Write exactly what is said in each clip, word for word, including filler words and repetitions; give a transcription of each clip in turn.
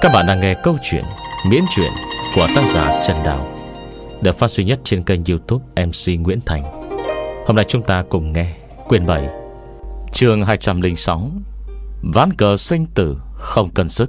Các bạn đang nghe câu chuyện miễn truyện của tác giả Trần Đào, được phát sinh nhất trên kênh YouTube em xê Nguyễn Thành. Hôm nay chúng ta cùng nghe quyển bảy, chương hai trăm lẻ sáu, ván cờ sinh tử không cân sức.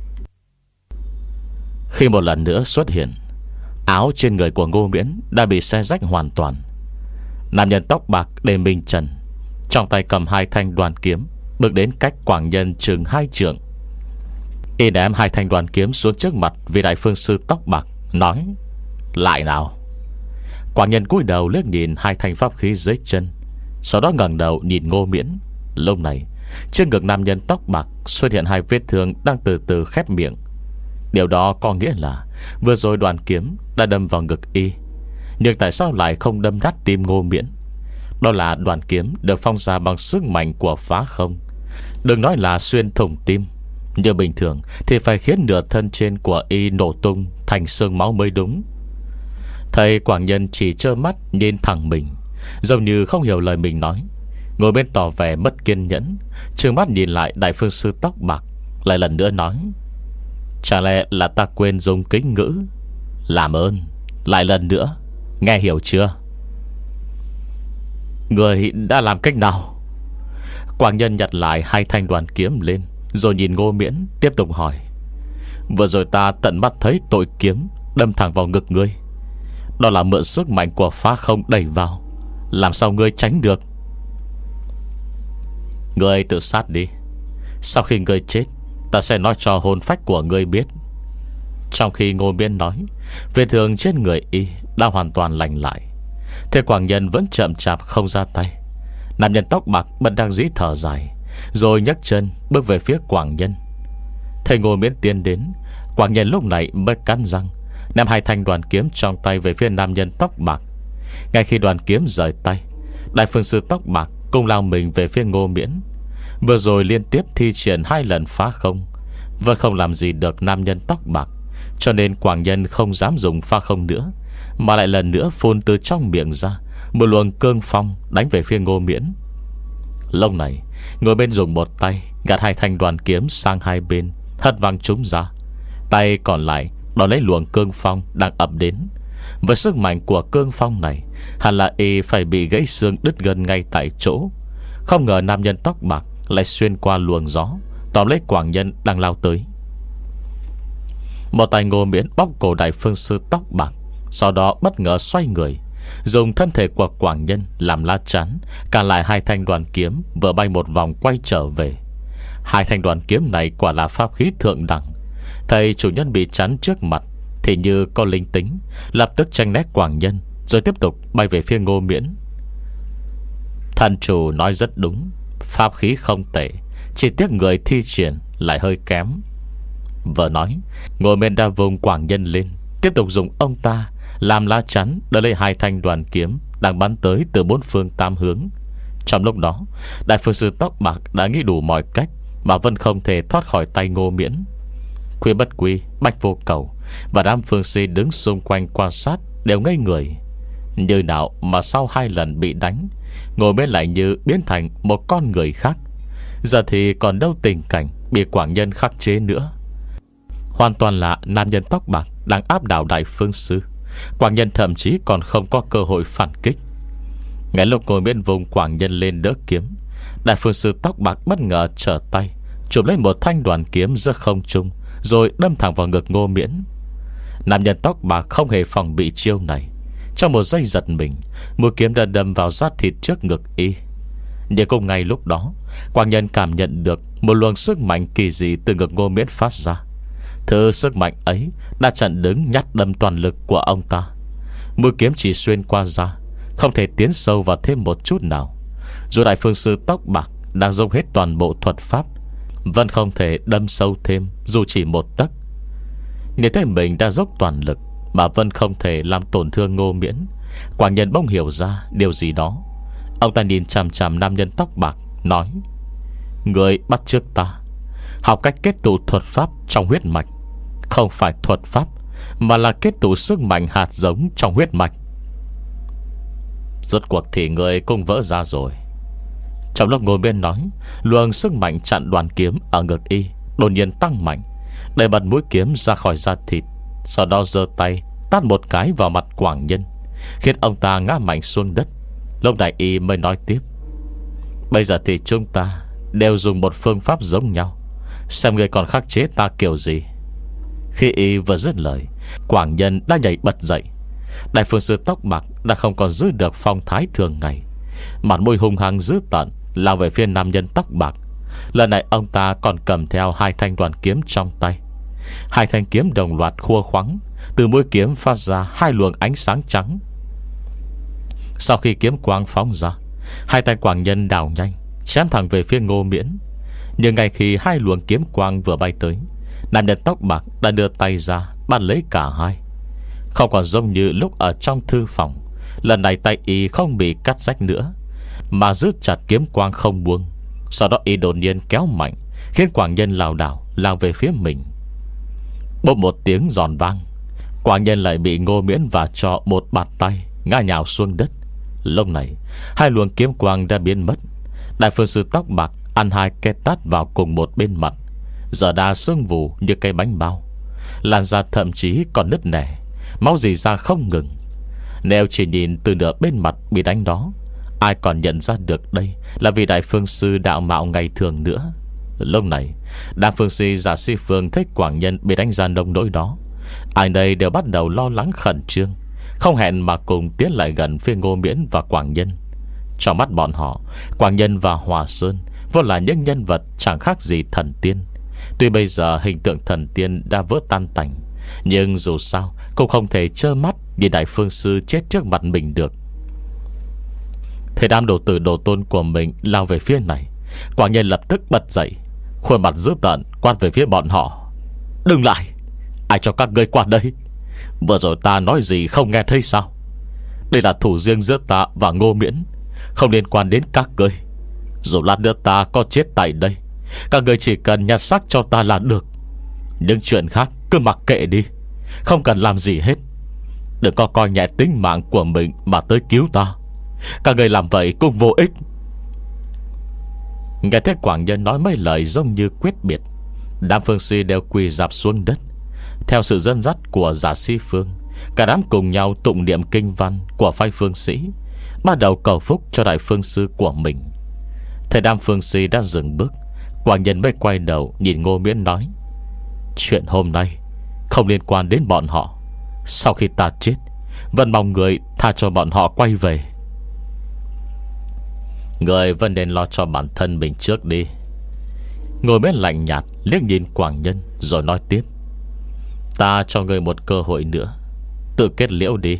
Khi một lần nữa xuất hiện, áo trên người của Ngô Miễn đã bị xé rách hoàn toàn. Nam nhân tóc bạc để mình trần, trong tay cầm hai thanh đoàn kiếm, bước đến cách Quảng Nhân chừng hai trượng. Y ném hai thanh đoàn kiếm xuống trước mặt vị đại phương sư tóc bạc, nói: lại nào. Quảng Nhân cúi đầu liếc nhìn hai thanh pháp khí dưới chân, sau đó ngẩng đầu nhìn Ngô Miễn. Lúc này trên ngực nam nhân tóc bạc xuất hiện hai vết thương đang từ từ khép miệng. Điều đó có nghĩa là vừa rồi đoàn kiếm đã đâm vào ngực y, nhưng tại sao lại không đâm nát tim Ngô Miễn? Đó là đoàn kiếm được phong ra bằng sức mạnh của phá không. Đừng nói là xuyên thủng tim, như bình thường thì phải khiến nửa thân trên của y nổ tung thành xương máu mới đúng. Thầy Quảng Nhân chỉ trơ mắt nhìn thẳng mình, giống như không hiểu lời mình nói. Ngồi bên tỏ vẻ mất kiên nhẫn, trừng mắt nhìn lại đại phương sư tóc bạc, lại lần nữa nói: chả lẽ là ta quên dùng kính ngữ? Làm ơn, lại lần nữa, nghe hiểu chưa? Người đã làm cách nào? Quảng Nhân nhặt lại hai thanh đoàn kiếm lên, rồi nhìn Ngô Miễn tiếp tục hỏi: vừa rồi ta tận mắt thấy tội kiếm đâm thẳng vào ngực ngươi, đó là mượn sức mạnh của phá không đẩy vào, làm sao ngươi tránh được? Ngươi tự sát đi, sau khi ngươi chết, ta sẽ nói cho hồn phách của ngươi biết. Trong khi Ngô Miễn nói, vết thương trên người y đã hoàn toàn lành lại. Thế Quảng Nhân vẫn chậm chạp không ra tay. Nam nhân tóc bạc bất đắc dĩ thở dài, rồi nhấc chân bước về phía Quảng Nhân. Thầy Ngô Miễn tiến đến, Quảng Nhân lúc này mới cắn răng ném hai thanh đoàn kiếm trong tay về phía nam nhân tóc bạc. Ngay khi đoàn kiếm rời tay, đại phương sư tóc bạc cùng lao mình về phía Ngô Miễn. Vừa rồi liên tiếp thi triển hai lần phá không, vẫn không làm gì được nam nhân tóc bạc, cho nên Quảng Nhân không dám dùng phá không nữa, mà lại lần nữa phun từ trong miệng ra một luồng cương phong đánh về phía Ngô Miễn. Lúc này ngồi bên dùng một tay gạt hai thanh đoàn kiếm sang hai bên, hất văng chúng ra. Tay còn lại đón lấy luồng cương phong đang ập đến. Với sức mạnh của cương phong này, hẳn là y phải bị gãy xương đứt gân ngay tại chỗ. Không ngờ nam nhân tóc bạc lại xuyên qua luồng gió, tóm lấy Quảng Nhân đang lao tới. Một tay Ngô Miễn bóp cổ đại phương sư tóc bạc, sau đó bất ngờ xoay người, dùng thân thể của Quảng Nhân làm lá chắn, cản lại hai thanh đoàn kiếm vừa bay một vòng quay trở về. Hai thanh đoàn kiếm này quả là pháp khí thượng đẳng. Thầy chủ nhân bị chắn trước mặt thì như có linh tính, lập tức tranh né Quảng Nhân, rồi tiếp tục bay về phía Ngô Miễn. Thần chủ nói rất đúng, pháp khí không tệ, chỉ tiếc người thi triển lại hơi kém. Vừa nói, Ngô Miễn đã vùng Quảng Nhân lên, tiếp tục dùng ông ta làm lá chắn đỡ lấy hai thanh đoàn kiếm đang bắn tới từ bốn phương tám hướng. Trong lúc đó, đại phương sư tóc bạc đã nghĩ đủ mọi cách mà vẫn không thể thoát khỏi tay Ngô Miễn. Khuya Bất Quy, Bạch Vô Cầu và đám phương sĩ đứng xung quanh quan sát đều ngây người. Như nào mà sau hai lần bị đánh, Ngô Miễn lại như biến thành một con người khác. Giờ thì còn đâu tình cảnh bị Quảng Nhân khắc chế nữa. Hoàn toàn là nam nhân tóc bạc đang áp đảo đại phương sư. Quảng Nhân thậm chí còn không có cơ hội phản kích. Ngay lúc Ngô Miễn vùng Quảng Nhân lên đỡ kiếm, đại phương sư tóc bạc bất ngờ trở tay chụp lấy một thanh đoàn kiếm giữa không trung, rồi đâm thẳng vào ngực Ngô Miễn. Nam nhân tóc bạc không hề phòng bị chiêu này. Trong một giây giật mình, mũi kiếm đã đâm vào da thịt trước ngực y. Nhưng cũng ngay lúc đó, Quảng Nhân cảm nhận được một luồng sức mạnh kỳ dị từ ngực Ngô Miễn phát ra. Thứ sức mạnh ấy đã chặn đứng nhát đâm toàn lực của ông ta. Mũi kiếm chỉ xuyên qua da, không thể tiến sâu vào thêm một chút nào. Dù đại phương sư tóc bạc đang dùng hết toàn bộ thuật pháp, vẫn không thể đâm sâu thêm dù chỉ một tấc. Nhìn thấy mình đã dốc toàn lực mà vẫn không thể làm tổn thương Ngô Miễn, Quảng Nhân bỗng hiểu ra điều gì đó. Ông ta nhìn chằm chằm nam nhân tóc bạc, nói: người bắt chước ta học cách kết tụ thuật pháp trong huyết mạch. Không phải thuật pháp, mà là kết tụ sức mạnh hạt giống trong huyết mạch. Rốt cuộc thì người cũng vỡ ra rồi. Trong lúc Ngô Miễn nói, luồng sức mạnh chặn đoàn kiếm ở ngực y đột nhiên tăng mạnh, đẩy bật mũi kiếm ra khỏi da thịt, sau đó giơ tay tát một cái vào mặt Quảng Nhân, khiến ông ta ngã mạnh xuống đất. Lúc này y mới nói tiếp: bây giờ thì chúng ta đều dùng một phương pháp giống nhau, xem người còn khắc chế ta kiểu gì. Khi y vừa dứt lời, Quảng Nhân đã nhảy bật dậy. Đại phương sư tóc bạc đã không còn giữ được phong thái thường ngày, mặt môi hung hăng dữ tợn lao về phía nam nhân tóc bạc. Lần này ông ta còn cầm theo hai thanh đoàn kiếm trong tay. Hai thanh kiếm đồng loạt khua khoắng, từ mũi kiếm phát ra hai luồng ánh sáng trắng. Sau khi kiếm quang phóng ra, hai tay Quảng Nhân đảo nhanh, chém thẳng về phía Ngô Miễn. Nhưng ngay khi hai luồng kiếm quang vừa bay tới, nam nhân tóc bạc đã đưa tay ra bắt lấy cả hai. Không còn giống như lúc ở trong thư phòng, lần này tay y không bị cắt rách nữa, mà giữ chặt kiếm quang không buông. Sau đó y đột nhiên kéo mạnh, khiến Quảng Nhân lảo đảo lao về phía mình. Bốp một tiếng giòn vang, Quảng Nhân lại bị Ngô Miễn và cho một bạt tay, ngã nhào xuống đất. Lúc này hai luồng kiếm quang đã biến mất. Đại phương sư tóc bạc ăn hai cái tát vào cùng một bên mặt, giờ đã sưng vù như cây bánh bao. Làn da thậm chí còn nứt nẻ, máu rỉ ra không ngừng. Nếu chỉ nhìn từ nửa bên mặt bị đánh đó, ai còn nhận ra được đây là vị đại phương sư đạo mạo ngày thường nữa. Lúc này đại phương sư Giả Si Phương thấy Quảng Nhân bị đánh ra nông nỗi đó, ai nấy đều bắt đầu lo lắng khẩn trương, không hẹn mà cùng tiến lại gần phía Ngô Miễn và Quảng Nhân. Trong mắt bọn họ, Quảng Nhân và Hòa Sơn vốn là những nhân vật chẳng khác gì thần tiên. Tuy bây giờ hình tượng thần tiên đã vỡ tan tành, nhưng dù sao cũng không thể trơ mắt nhìn đại phương sư chết trước mặt mình được. Thấy đám đồ tử đồ tôn của mình lao về phía này, Quảng Nhân lập tức bật dậy, khuôn mặt dữ tợn quát về phía bọn họ: đừng lại! Ai cho các ngươi qua đây? Vừa rồi ta nói gì không nghe thấy sao? Đây là thủ riêng giữa ta và Ngô Miễn, không liên quan đến các ngươi. Dù lát nữa ta có chết tại đây, các ngươi chỉ cần nhặt xác cho ta là được. Những chuyện khác cứ mặc kệ đi, không cần làm gì hết. Đừng có coi nhẹ tính mạng của mình mà tới cứu ta. Các ngươi làm vậy cũng vô ích. Nghe thấy Quảng Nhân nói mấy lời giống như quyết biệt, đám phương sĩ đều quỳ rạp xuống đất. Theo sự dẫn dắt của Giả Si Phương, cả đám cùng nhau tụng niệm kinh văn của phái phương sĩ, bắt đầu cầu phúc cho đại phương sư của mình. Thấy đám phương sĩ đã dừng bước, Quảng Nhân mới quay đầu nhìn Ngô Miễn nói: chuyện hôm nay không liên quan đến bọn họ. Sau khi ta chết, vẫn mong người tha cho bọn họ quay về. Người vẫn nên lo cho bản thân mình trước đi. Ngô Miễn lạnh nhạt liếc nhìn Quảng Nhân rồi nói tiếp: ta cho người một cơ hội nữa, tự kết liễu đi.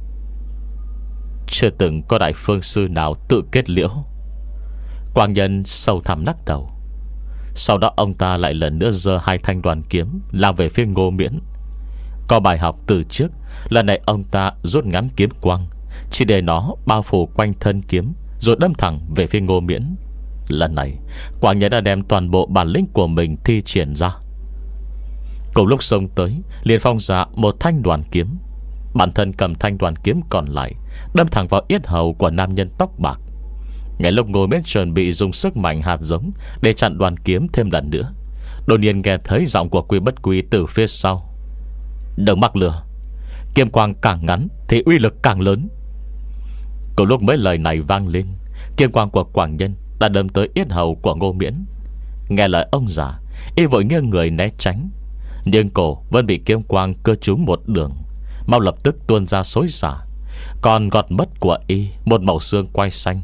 Chưa từng có đại phương sư nào tự kết liễu. Quảng Nhân sâu thẳm lắc đầu. Sau đó ông ta lại lần nữa giơ hai thanh đoàn kiếm lao về phía Ngô Miễn. Có bài học từ trước, lần này ông ta rút ngắn kiếm quang, chỉ để nó bao phủ quanh thân kiếm, rồi đâm thẳng về phía Ngô Miễn. Lần này Quảng Nhân đã đem toàn bộ bản lĩnh của mình thi triển ra. Cùng lúc xông tới, liền phong ra một thanh đoàn kiếm. Bản thân cầm thanh đoàn kiếm còn lại, đâm thẳng vào yết hầu của nam nhân tóc bạc. Ngay lúc Ngô Miễn chuẩn bị dùng sức mạnh hạt giống để chặn đoàn kiếm thêm lần nữa, đột nhiên nghe thấy giọng của Quy Bất Quy từ phía sau: đừng mắc lừa, kiếm quang càng ngắn thì uy lực càng lớn. Cùng lúc mấy lời này vang lên, kiếm quang của Quảng Nhân đã đâm tới yết hầu của Ngô Miễn. Nghe lời ông già, y vội nghiêng người né tránh, nhưng cổ vẫn bị kiếm quang cơ trúng một đường, mau lập tức tuôn ra xối xả. Còn gọt mất của y một màu xương quai xanh.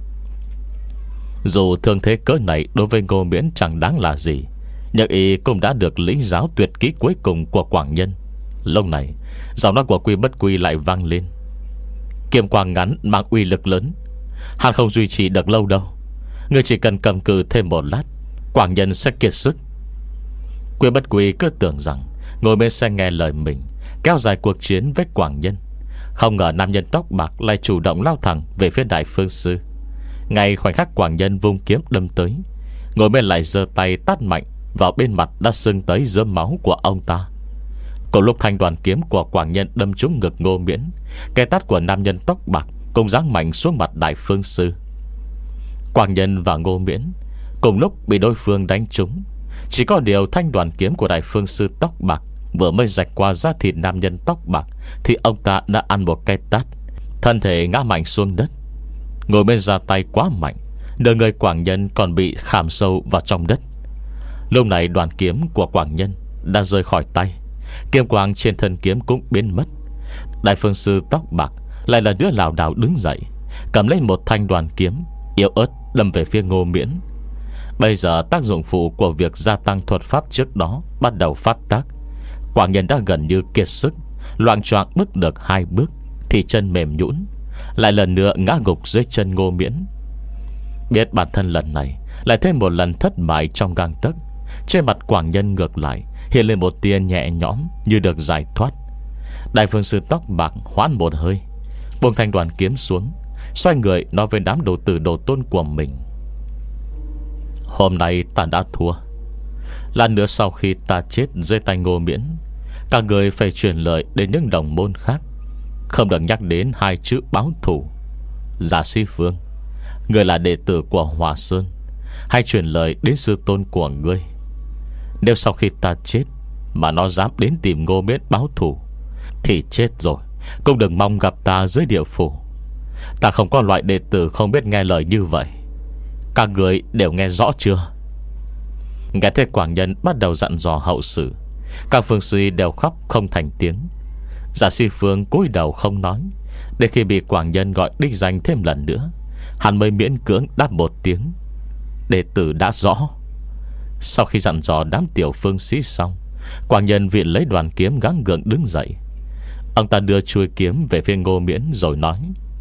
Dù thương thế cỡ này đối với Ngô Miễn chẳng đáng là gì, nhưng y cũng đã được lĩnh giáo tuyệt kỹ cuối cùng của Quảng Nhân. Lúc này giọng nói của Quy Bất Quy lại vang lên: kiếm quang ngắn mang uy lực lớn, hắn không duy trì được lâu đâu. Người chỉ cần cầm cự thêm một lát, Quảng Nhân sẽ kiệt sức. Quy Bất Quy cứ tưởng rằng Ngô Miễn sẽ nghe lời mình, kéo dài cuộc chiến với Quảng Nhân. Không ngờ nam nhân tóc bạc lại chủ động lao thẳng về phía đại phương sư. Ngay khoảnh khắc Quảng Nhân vung kiếm đâm tới, Ngô Miễn lại giơ tay tát mạnh vào bên mặt đã sưng tới rớm máu của ông ta. Cùng lúc thanh đoàn kiếm của Quảng Nhân đâm trúng ngực Ngô Miễn, cái tát của nam nhân tóc bạc cũng giáng mạnh xuống mặt đại phương sư. Quảng Nhân và Ngô Miễn cùng lúc bị đối phương đánh trúng. Chỉ có điều thanh đoàn kiếm của đại phương sư tóc bạc vừa mới rạch qua da thịt nam nhân tóc bạc thì ông ta đã ăn một cái tát, thân thể ngã mạnh xuống đất. Ngồi bên ra tay quá mạnh, nửa người Quảng Nhân còn bị khảm sâu vào trong đất. Lúc này đoàn kiếm của Quảng Nhân đã rơi khỏi tay, kiếm quang trên thân kiếm cũng biến mất. Đại phương sư tóc bạc lại là đứa lảo đảo đứng dậy, cầm lên một thanh đoàn kiếm yếu ớt đâm về phía Ngô Miễn. Bây giờ tác dụng phụ của việc gia tăng thuật pháp trước đó bắt đầu phát tác. Quảng Nhân đã gần như kiệt sức, loạng choạng bước được hai bước thì chân mềm nhũn, lại lần nữa ngã gục dưới chân Ngô Miễn. Biết bản thân lần này lại thêm một lần thất bại trong gang tấc, trên mặt Quảng Nhân ngược lại hiện lên một tia nhẹ nhõm như được giải thoát. Đại phương sư tóc bạc hoãn một hơi, buông thanh đoàn kiếm xuống, xoay người nói với đám đồ tử đồ tôn của mình: Hôm nay ta đã thua. Lần nữa sau khi ta chết dưới tay Ngô Miễn, các người phải truyền lời đến những đồng môn khác, không được nhắc đến hai chữ báo thù. Giả Sĩ Phương, người là đệ tử của Hòa Sơn, hãy truyền lời đến sư tôn của ngươi. Nếu sau khi ta chết mà nó dám đến tìm Ngô Miễn báo thù thì chết rồi cũng đừng mong gặp ta dưới địa phủ. Ta không có loại đệ tử không biết nghe lời như vậy. Các người đều nghe rõ chưa? Nghe thấy Quảng Nhân bắt đầu dặn dò hậu sự, các phương sĩ đều khóc không thành tiếng. Giả Sĩ Phương cúi đầu không nói. Để khi bị Quảng Nhân gọi đích danh thêm lần nữa, hắn mới miễn cưỡng đáp một tiếng: Đệ tử đã rõ. Sau khi dặn dò đám tiểu phương sĩ xong, Quảng Nhân viện lấy đoàn kiếm gắng gượng đứng dậy. Ông ta đưa chuôi kiếm về phía Ngô Miễn rồi nói: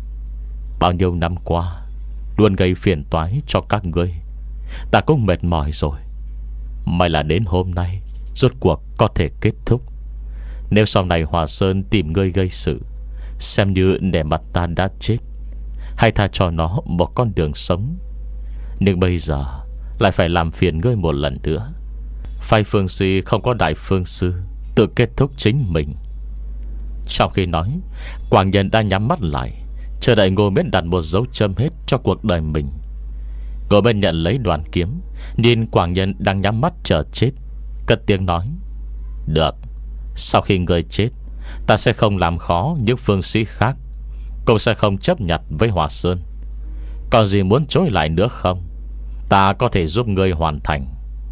Bao nhiêu năm qua luôn gây phiền toái cho các ngươi, ta cũng mệt mỏi rồi. May là đến hôm nay rốt cuộc có thể kết thúc. Nếu sau này Hòa Sơn tìm ngươi gây sự, xem như để mặt ta đã chết, hay tha cho nó một con đường sống. Nhưng bây giờ lại phải làm phiền ngươi một lần nữa. Phái phương sĩ không có đại phương sư, tự kết thúc chính mình. Trong khi nói, Quảng Nhân đã nhắm mắt lại, chờ đợi Ngô Miễn đặt một dấu chấm hết cho cuộc đời mình. Ngô Miễn nhận lấy đoàn kiếm, nhìn Quảng Nhân đang nhắm mắt chờ chết, cất tiếng nói: Được, sau khi người chết, ta sẽ không làm khó những phương sĩ khác, cũng sẽ không chấp nhặt với Hòa Sơn. Còn gì muốn chối lại nữa không? Ta có thể giúp ngươi hoàn thành.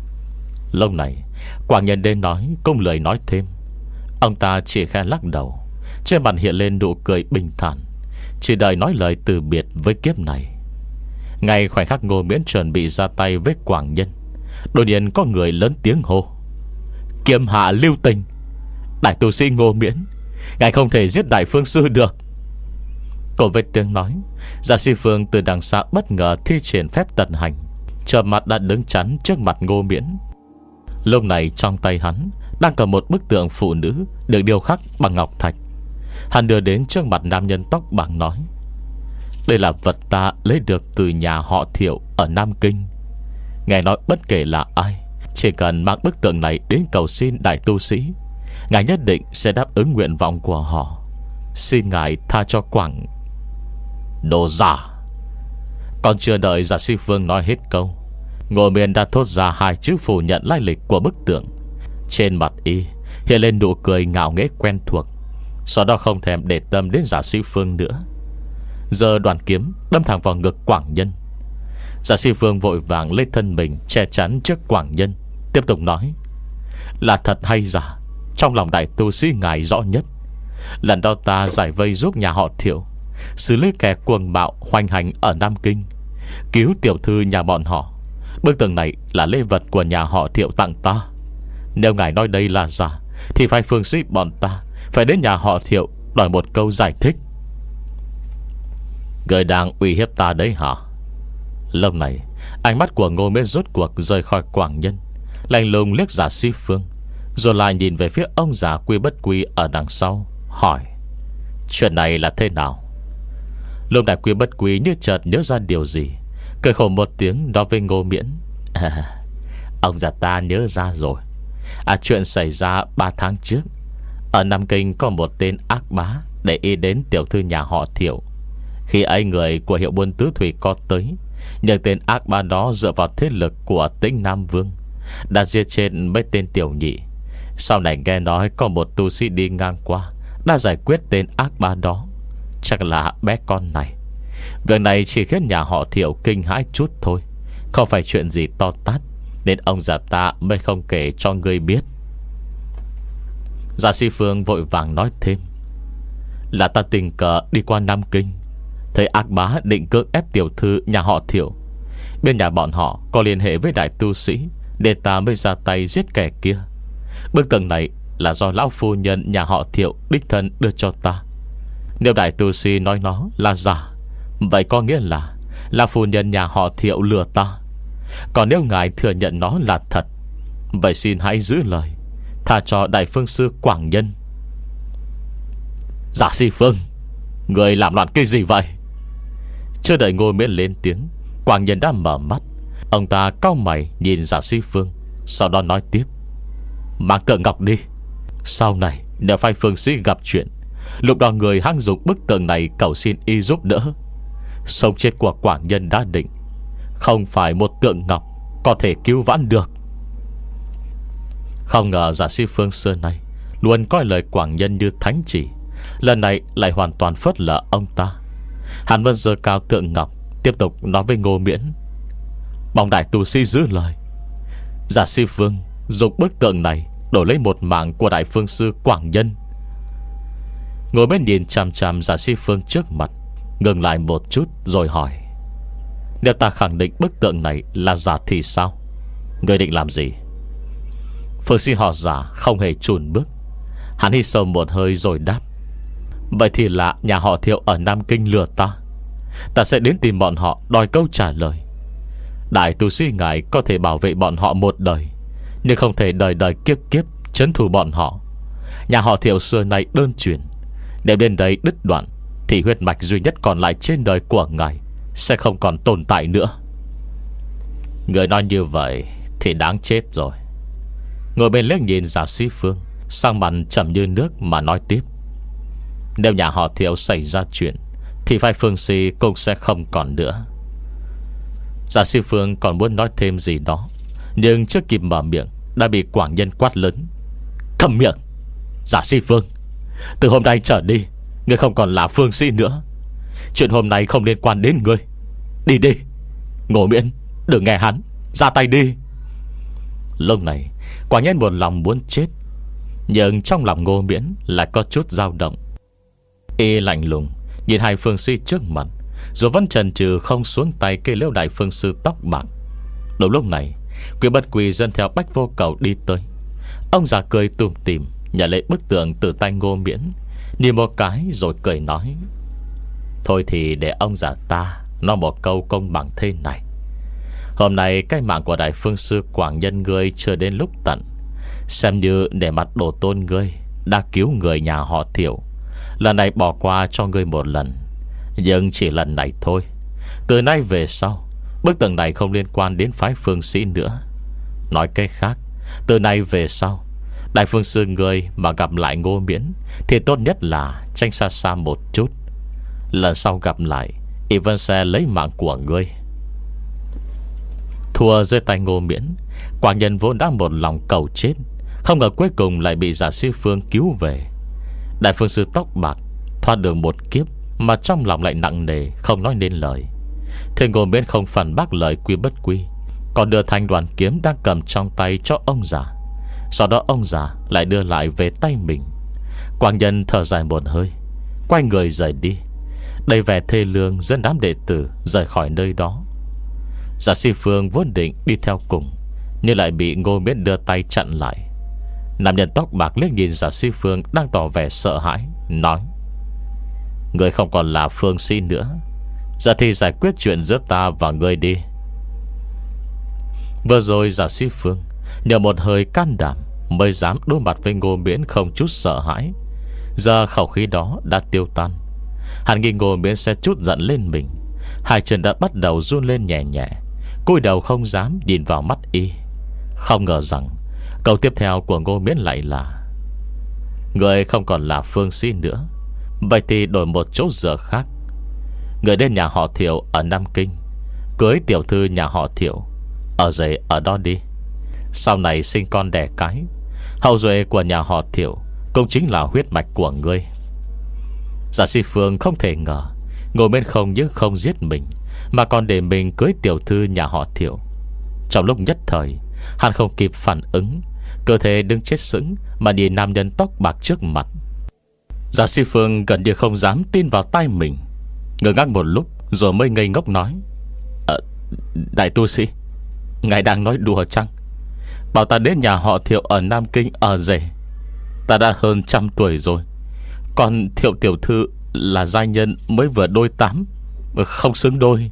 Lúc này Quảng Nhân đến nói cũng lời nói thêm. Ông ta chỉ khẽ lắc đầu, trên mặt hiện lên nụ cười bình thản, chỉ đợi nói lời từ biệt với kiếp này. Ngay khoảnh khắc Ngô Miễn chuẩn bị ra tay với Quảng Nhân, đột nhiên có người lớn tiếng hô: Kiếm hạ lưu tình! Đại tu sĩ Ngô Miễn, ngài không thể giết đại phương sư được. Cùng với tiếng nói, Giả Sĩ Phương từ đằng xa bất ngờ thi triển phép tận hành, trở mặt đã đứng chắn trước mặt Ngô Miễn. Lúc này trong tay hắn đang cầm một bức tượng phụ nữ được điêu khắc bằng ngọc thạch. Hắn đưa đến trước mặt nam nhân tóc bạc nói: Đây là vật ta lấy được từ nhà họ Thiệu ở Nam Kinh. Ngài nói bất kể là ai, chỉ cần mang bức tượng này đến cầu xin đại tu sĩ, ngài nhất định sẽ đáp ứng nguyện vọng của họ. Xin ngài tha cho Quảng. Đồ giả! Còn chưa đợi Giả Sĩ Phương nói hết câu, Ngô Miễn đã thốt ra hai chữ phủ nhận lai lịch của bức tượng. Trên mặt y hiện lên nụ cười ngạo nghễ quen thuộc, sau đó không thèm để tâm đến Giả Sĩ Phương nữa, giờ đoàn kiếm đâm thẳng vào ngực Quảng Nhân. Giả Sĩ Phương vội vàng lên thân mình che chắn trước Quảng Nhân, tiếp tục nói: Là thật hay giả, trong lòng đại tu sĩ ngài rõ nhất. Lần đó ta giải vây giúp nhà họ Thiệu, xử lý kẻ cuồng bạo hoành hành ở Nam Kinh, cứu tiểu thư nhà bọn họ. Bức tượng này là lễ vật của nhà họ Thiệu tặng ta. Nếu ngài nói đây là giả, thì phải phương sĩ bọn ta phải đến nhà họ Thiệu đòi một câu giải thích. Người đang uy hiếp ta đấy hả? Lúc này ánh mắt của Ngô Miễn rốt cuộc rời khỏi Quảng Nhân, lạnh lùng liếc Giả Sĩ Phương, rồi lại nhìn về phía ông già Quy Bất Quy ở đằng sau, hỏi: Chuyện này là thế nào? Lúc này Quy Bất Quy như chợt nhớ ra điều gì, cười khổ một tiếng nói với Ngô Miễn: à, Ông già ta nhớ ra rồi. À, chuyện xảy ra ba tháng trước, ở Nam Kinh có một tên ác bá để ý đến tiểu thư nhà họ Thiệu. Khi ấy người của hiệu buôn tứ thủy có tới, nhưng tên ác bá đó dựa vào thế lực của Tĩnh Nam Vương đã giết chết mấy tên tiểu nhị. Sau này nghe nói có một tu sĩ đi ngang qua đã giải quyết tên ác bá đó. Chắc là bé con này. Việc này chỉ khiến nhà họ Thiệu kinh hãi chút thôi, không phải chuyện gì to tát, nên ông già ta mới không kể cho ngươi biết. Giả Si Phương vội vàng nói thêm: Là ta tình cờ đi qua Nam Kinh, thấy ác bá định cưỡng ép tiểu thư nhà họ Thiệu. Bên nhà bọn họ có liên hệ với đại tu sĩ, nên ta mới ra tay giết kẻ kia. Bức tường này là do lão phu nhân nhà họ Thiệu đích thân đưa cho ta. Nếu đại tu sĩ nói nó là giả, vậy có nghĩa là là phu nhân nhà họ Thiệu lừa ta. Còn nếu ngài thừa nhận nó là thật, vậy xin hãy giữ lời, tha cho đại phương sư Quảng Nhân. Giả Si Phương, người làm loạn cái gì vậy? Chưa đợi Ngô Miễn lên tiếng, Quảng Nhân đã mở mắt. Ông ta cau mày nhìn Giả Si Phương, sau đó nói tiếp: Mang tượng ngọc đi. Sau này nếu phải phương sĩ gặp chuyện, lúc đó người hăng dùng bức tượng này cầu xin y giúp đỡ. Sống chết của Quảng Nhân đã định, không phải một tượng ngọc có thể cứu vãn được. Không ngờ Giả Si Phương xưa nay luôn coi lời Quảng Nhân như thánh chỉ, lần này lại hoàn toàn phớt lờ ông ta. Hắn vẫn giơ cao tượng ngọc, tiếp tục nói với Ngô Miễn: Mong đại tu sĩ giữ lời. Giả Si Phương dùng bức tượng này đổi lấy một mạng của đại phương sư Quảng Nhân. Ngồi bên nhìn chằm chằm Giả Si Phương trước mặt, ngừng lại một chút rồi hỏi: Nếu ta khẳng định bức tượng này là giả thì sao? Người định làm gì? Phương sĩ họ Giả không hề chùn bước. Hắn hít sâu một hơi rồi đáp: Vậy thì là nhà họ Thiệu ở Nam Kinh lừa ta. Ta sẽ đến tìm bọn họ đòi câu trả lời. Đại tu sĩ ngài có thể bảo vệ bọn họ một đời, nhưng không thể đời đời kiếp kiếp trấn thủ bọn họ. Nhà họ Thiệu xưa nay đơn truyền, nếu đến đây đứt đoạn thì huyết mạch duy nhất còn lại trên đời của ngài sẽ không còn tồn tại nữa. Người nói như vậy thì đáng chết rồi. Ngồi bên liếc nhìn Giả Si Phương, sang mặt trầm như nước mà nói tiếp: Nếu nhà họ Thiệu xảy ra chuyện thì phái phương sĩ cũng sẽ không còn nữa. Giả Si Phương còn muốn nói thêm gì đó, nhưng chưa kịp mở miệng đã bị Quảng Nhân quát lớn: Câm miệng! Giả Si Phương, từ hôm nay trở đi, ngươi không còn là phương sĩ nữa. Chuyện hôm nay không liên quan đến ngươi. Đi đi. Ngô Miễn, đừng nghe hắn, ra tay đi. Lúc này Quảng Nhân một lòng muốn chết, nhưng trong lòng Ngô Miễn lại có chút dao động. Y lạnh lùng nhìn hai phương sĩ trước mặt, rồi vẫn chần chừ không xuống tay cây liễu đại phương sư tóc bạc. Đúng lúc này, Quý Bất Quỳ dân theo Bách Vô Cầu đi tới. Ông già cười tủm tỉm nhận lấy bức tượng từ tay Ngô Miễn, nhìn một cái rồi cười nói: Thôi thì để ông già ta nói một câu công bằng thế này. Hôm nay cái mạng của đại phương sư Quảng Nhân ngươi chưa đến lúc tận, xem như để mặt đồ tôn ngươi đã cứu người nhà họ Thiệu. Lần này bỏ qua cho ngươi một lần, nhưng chỉ lần này thôi. Từ nay về sau, bức tượng này không liên quan đến phái phương sĩ nữa. Nói cách khác, từ nay về sau, đại phương sư ngươi mà gặp lại Ngô Miễn thì tốt nhất là tránh xa xa một chút. Lần sau gặp lại, y vẫn sẽ lấy mạng của ngươi. Thua dưới tay Ngô Miễn, Quảng Nhân vốn đã một lòng cầu chết, không ngờ cuối cùng lại bị Giả Si Phương cứu về. Đại phương sư tóc bạc thoát được một kiếp mà trong lòng lại nặng nề, không nói nên lời. Thế Ngô Miễn không phản bác lời Quy Bất Quy, còn đưa thanh đoàn kiếm đang cầm trong tay cho ông già. Sau đó ông già lại đưa lại về tay mình. Quảng Nhân thở dài một hơi, quay người rời đi, đầy vẻ thê lương dẫn đám đệ tử rời khỏi nơi đó. Giả Si Phương vốn định đi theo cùng, nhưng lại bị Ngô Miễn đưa tay chặn lại. Nam nhân tóc bạc liếc nhìn Giả Si Phương đang tỏ vẻ sợ hãi, nói: Người không còn là phương sĩ nữa, giờ thì giải quyết chuyện giữa ta và ngươi đi. Vừa rồi Giả Si Phương nhờ một hơi can đảm mới dám đối mặt với Ngô Miễn không chút sợ hãi. Giờ khẩu khí đó đã tiêu tan. Hắn nghi Ngô Miễn sẽ chút giận lên mình. Hai chân đã bắt đầu run lên nhẹ nhẹ, cúi đầu không dám nhìn vào mắt y. Không ngờ rằng câu tiếp theo của Ngô Miễn lại là: Người không còn là phương sĩ nữa, vậy thì đổi một chỗ dựa khác. Người đến nhà họ Thiệu ở Nam Kinh, cưới tiểu thư nhà họ Thiệu, ở dậy ở đó đi. Sau này sinh con đẻ cái, hậu duệ của nhà họ Thiệu cũng chính là huyết mạch của ngươi. Giả Si Phương không thể ngờ Ngô Miễn không những không giết mình, mà còn để mình cưới tiểu thư nhà họ Thiệu. Trong lúc nhất thời, hắn không kịp phản ứng, cơ thể đứng chết sững mà nhìn nam nhân tóc bạc trước mặt. Giả Si Phương gần như không dám tin vào tai mình, ngơ ngác một lúc rồi mới ngây ngốc nói: à, Đại tu sĩ, ngài đang nói đùa chăng? Bảo ta đến nhà họ Thiệu ở Nam Kinh ở rể. Ta đã hơn trăm tuổi rồi, còn Thiệu tiểu thư là giai nhân mới vừa đôi tám, không xứng đôi.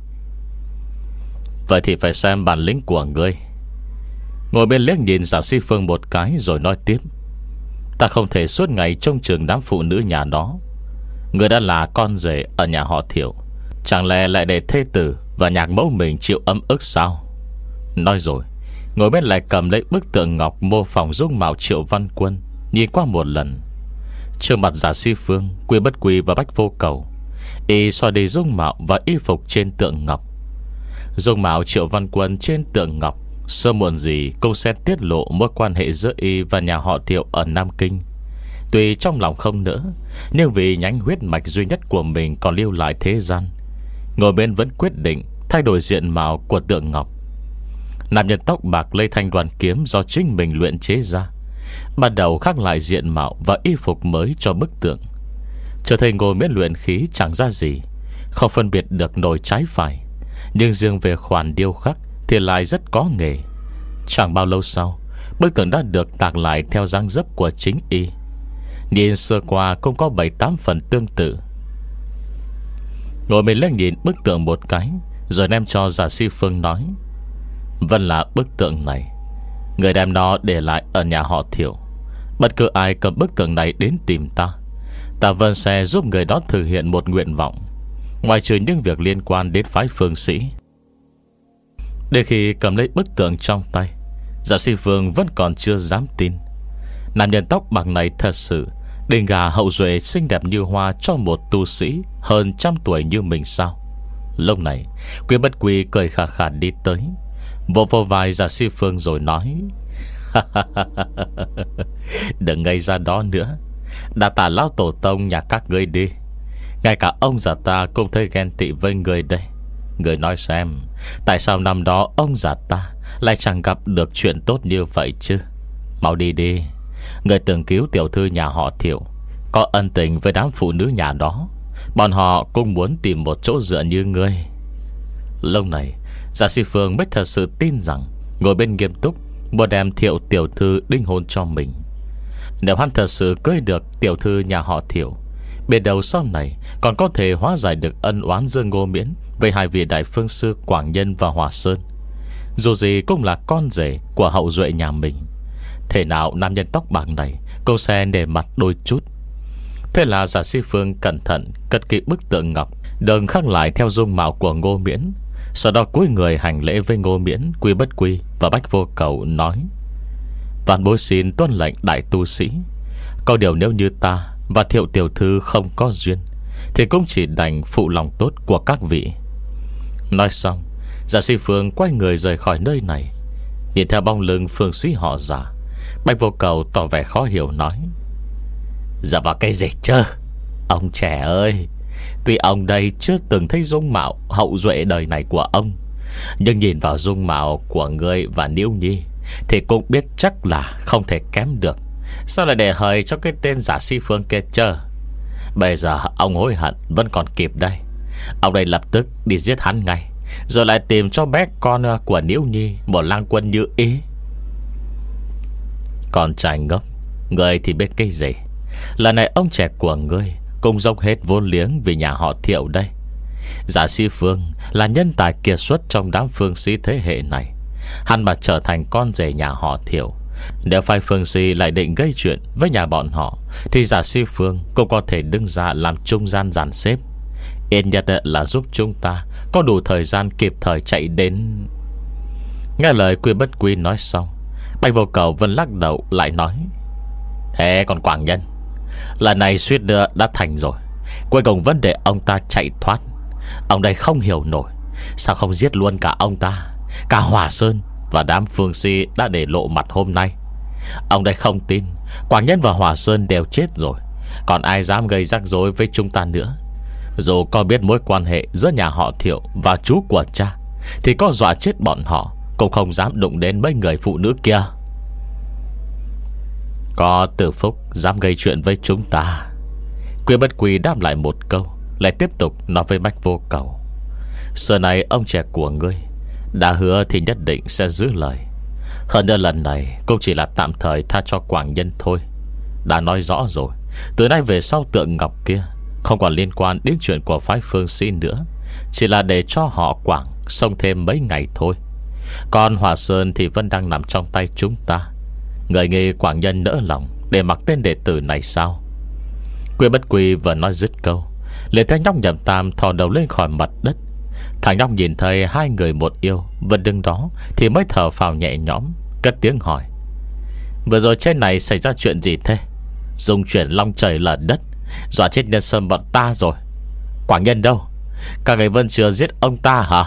Vậy thì phải xem bản lĩnh của ngươi. Ngồi bên liếc nhìn Giả Si Phương một cái rồi nói tiếp: Ta không thể suốt ngày trông chừng đám phụ nữ nhà đó. Ngươi đã là con rể ở nhà họ Thiệu, chẳng lẽ lại để thê tử và nhạc mẫu mình chịu ấm ức sao? Nói rồi, ngồi bên lại cầm lấy bức tượng ngọc mô phỏng dung mạo Triệu Văn Quân, nhìn qua một lần. Trước mặt Giả Si Phương, Quy Bất Quy và Bách Vô Cầu, y xoa đi dung mạo và y phục trên tượng ngọc. Dung mạo Triệu Văn Quân trên tượng ngọc sớm muộn gì cũng sẽ tiết lộ mối quan hệ giữa y và nhà họ Thiệu ở Nam Kinh. Tuy trong lòng không nỡ, nhưng vì nhánh huyết mạch duy nhất của mình còn lưu lại thế gian, ngồi bên vẫn quyết định thay đổi diện mạo của tượng ngọc. Nam nhân tóc bạc lấy thanh đoàn kiếm do chính mình luyện chế ra, bắt đầu khắc lại diện mạo và y phục mới cho bức tượng. Trở thành Ngô Miễn luyện khí chẳng ra gì, không phân biệt được nổi trái phải, nhưng riêng về khoản điêu khắc thì lại rất có nghề. Chẳng bao lâu sau, bức tượng đã được tạc lại theo dáng dấp của chính y. Nhìn sơ qua cũng có bảy tám phần tương tự. Ngồi mình lên nhìn bức tượng một cái, rồi đem cho Giả Si Phương nói: Vân là bức tượng này, người đem nó để lại ở nhà họ Thiệu. Bất cứ ai cầm bức tượng này đến tìm ta, ta Vân sẽ giúp người đó thực hiện một nguyện vọng, ngoài trừ những việc liên quan đến phái Phương Sĩ. Đến khi cầm lấy bức tượng trong tay, Giả Si Phương vẫn còn chưa dám tin. Nam nhân tóc bạc này thật sự định gà hậu duệ xinh đẹp như hoa cho một tu sĩ hơn trăm tuổi như mình sao? Lúc này, Quy Bất Quy cười khà khà đi tới, vỗ vô vai Giả Si Phương rồi nói: Đừng ngây ra đó nữa, đã tả lão tổ tông nhà các ngươi đi. Ngay cả ông già ta cũng thấy ghen tị với người đây. Người nói xem, tại sao năm đó ông già ta lại chẳng gặp được chuyện tốt như vậy chứ? Mau đi đi. Người từng cứu tiểu thư nhà họ Thiệu, có ân tình với đám phụ nữ nhà đó, bọn họ cũng muốn tìm một chỗ dựa như ngươi. Lúc này, Giả Si Phương mới thật sự tin rằng ngồi bên nghiêm túc muốn đem Thiệu tiểu thư đính hôn cho mình. Nếu hắn thật sự cưới được tiểu thư nhà họ Thiệu, biết đâu sau này còn có thể hóa giải được ân oán giữa Ngô Miễn với hai vị đại phương sư Quảng Nhân và Hòa Sơn. Dù gì cũng là con rể của hậu duệ nhà mình, thế nào nam nhân tóc bạc này cô sẽ nể mặt đôi chút. Thế là Giả Si Phương cẩn thận cất kỹ bức tượng ngọc, đừng khắc lại theo dung mạo của Ngô Miễn. Sau đó cúi người hành lễ với Ngô Miễn, Quy Bất Quy và Bách Vô Cầu, nói: Vạn bối xin tuân lệnh đại tu sĩ. Có điều nếu như ta và Thiệu tiểu thư không có duyên, thì cũng chỉ đành phụ lòng tốt của các vị. Nói xong, Giả Si Phương quay người rời khỏi nơi này. Nhìn theo bóng lưng phương sĩ họ Giả, Bách Vô Cầu tỏ vẻ khó hiểu nói: Dạ vào cái gì chứ? Ông trẻ ơi, tuy ông đây chưa từng thấy dung mạo hậu duệ đời này của ông, nhưng nhìn vào dung mạo của ngươi và Niêu Nhi thì cũng biết chắc là không thể kém được. Sao lại để hời cho cái tên Giả Si Phương kia chứ? Bây giờ ông hối hận vẫn còn kịp đây. Ông đây lập tức đi giết hắn ngay, rồi lại tìm cho bé con của Niêu Nhi một lang quân như ý. Con trai ngốc, ngươi thì biết cái gì? Lần này ông trẻ của ngươi cũng dốc hết vốn liếng vì nhà họ Thiệu đây. Giả Si Phương là nhân tài kiệt xuất trong đám phương sĩ thế hệ này. Hắn mà trở thành con rể nhà họ Thiệu, nếu phái phương sĩ lại định gây chuyện với nhà bọn họ, thì Giả Si Phương cũng có thể đứng ra làm trung gian dàn xếp. Ít nhất là giúp chúng ta có đủ thời gian kịp thời chạy đến. Nghe lời Quy Bất Quy nói xong, Bạch Vô Cầu vẫn lắc đầu lại nói: Thế còn Quảng Nhân, lần này suýt nữa đã thành rồi, cuối cùng vẫn để ông ta chạy thoát. Ông đây không hiểu nổi, sao không giết luôn cả ông ta, cả Hòa Sơn và đám phương si đã để lộ mặt hôm nay. Ông đây không tin Quảng Nhân và Hòa Sơn đều chết rồi, còn ai dám gây rắc rối với chúng ta nữa. Dù có biết mối quan hệ giữa nhà họ Thiệu và chú của cha, thì có dọa chết bọn họ cũng không dám đụng đến mấy người phụ nữ kia. Có Từ Phúc dám gây chuyện với chúng ta. Quy Bất Quy đáp lại một câu, lại tiếp tục nói với Bách Vô Cầu: xưa này ông trẻ của ngươi đã hứa thì nhất định sẽ giữ lời. Hơn nữa lần này cũng chỉ là tạm thời tha cho Quảng Nhân thôi. Đã nói rõ rồi, từ nay về sau tượng ngọc kia không còn liên quan đến chuyện của phái Phương Sĩ nữa, chỉ là để cho họ Quảng sống thêm mấy ngày thôi. Còn Hòa Sơn thì vẫn đang nằm trong tay chúng ta. Người nghĩ Quảng Nhân nỡ lòng để mặc tên đệ tử này sao? Quy Bất Quy vừa nói dứt câu, liền thấy nhóc Nhậm Tam thò đầu lên khỏi mặt đất. Thằng nhóc nhìn thấy hai người một yêu vẫn đứng đó thì mới thở phào nhẹ nhõm, cất tiếng hỏi: vừa rồi trên này xảy ra chuyện gì thế? Dung chuyển long trời lở đất, dọa chết nhân sâm bọn ta rồi. Quảng Nhân đâu? Các người vẫn chưa giết ông ta hả?